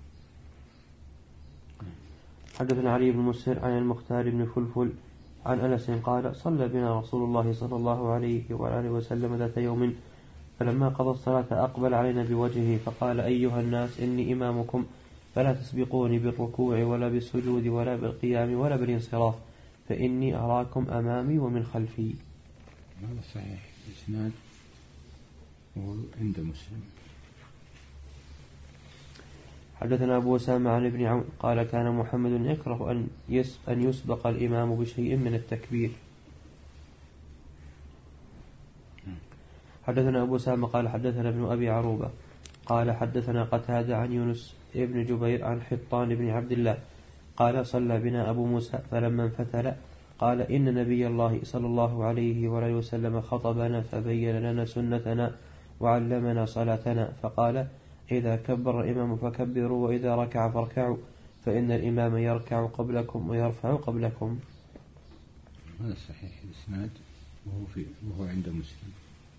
حدثنا علي بن مسهر عن المختار بن فلفل عن أنس قال صلى بنا رسول الله صلى الله عليه وآله وسلم ذات يوم فلما قضى الصلاة أقبل علينا بوجهه فقال أيها الناس إني إمامكم فلا تسبقوني بالركوع ولا بالسجود ولا بالقيام ولا بالانصراف فإني أراكم أمامي ومن خلفي. هذا صحيح الإسناد وعند مسلم. حدثنا أبو أسامة عن ابن عون قال كان محمد يكره أن أن يسبق الإمام بشيء من التكبير. حدثنا أبو أسامة قال حدثنا ابن أبي عروبة قال حدثنا قتادة عن يونس ابن جبير عن حطان بن عبد الله قال صلى بنا أبو موسى فلما انفتل قال إن نبي الله صلى الله عليه وآله وسلم خطبنا فبين لنا سنتنا وعلمنا صلاتنا، فقال: إذا كبر الإمام فكبروا، وإذا ركع فاركعوا، فإن الإمام يركع قبلكم ويرفع قبلكم. هذا صحيح الإسناد وهو, في وهو عند مسلم.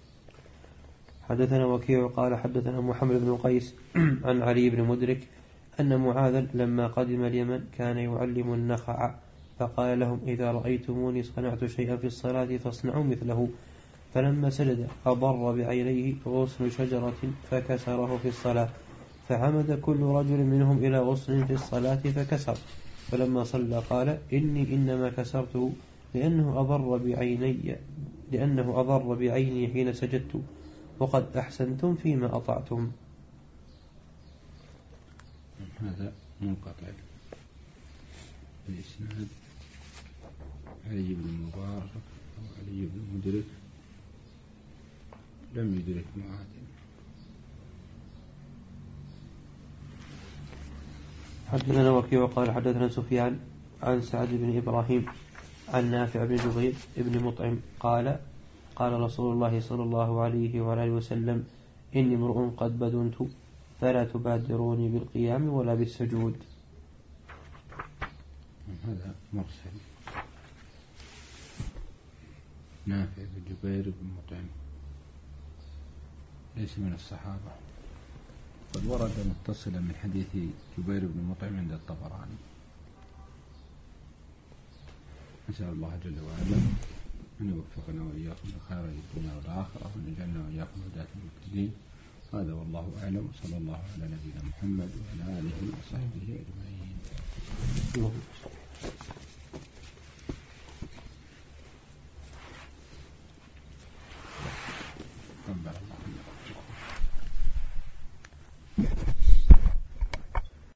حدثنا وكيع قال حدثنا محمد بن قيس عن علي بن مدرك أن معاذا لما قدم اليمن كان يعلم النخع، فقال لهم: إذا رأيتموني صنعت شيئا في الصلاة فاصنعوا مثله. فلما سجد أضر بعينيه غصن شجرة فكسره في الصلاة، فعمد كل رجل منهم إلى غصن في الصلاة فكسر. فلما صلى قال: إني إنما كسرته لأنه أضر بعيني لأنه أضر بعيني حين سجدت، وقد أحسنتم فيما أطعتم. هذا منقطع الإسناد. علي بن المبارك أو علي بن مدرك لم يدرك معاذ. حدثنا وكيع قال حدثنا سفيان عن سعد بن إبراهيم عن نافع بن جبير بن مطعم قال: قال رسول الله صلى الله عليه وآله وسلم: إني امرؤ قد بدنت فلا تبادروني بالقيام ولا بالسجود. هذا مرسل. نافع بن جبير بن مطعم ليس من الصحابة، قد ورد متصلا من حديث جبير بن مطعم عند الطبراني. نسأل الله جل وعلا أن يوفقنا وإياكم لخير الدنيا والآخرة، وأن يجعلنا وإياكم هداة المهتدين. هذا والله أعلم، وصلى الله على نبينا محمد وعلى آله وصحبه أجمعين.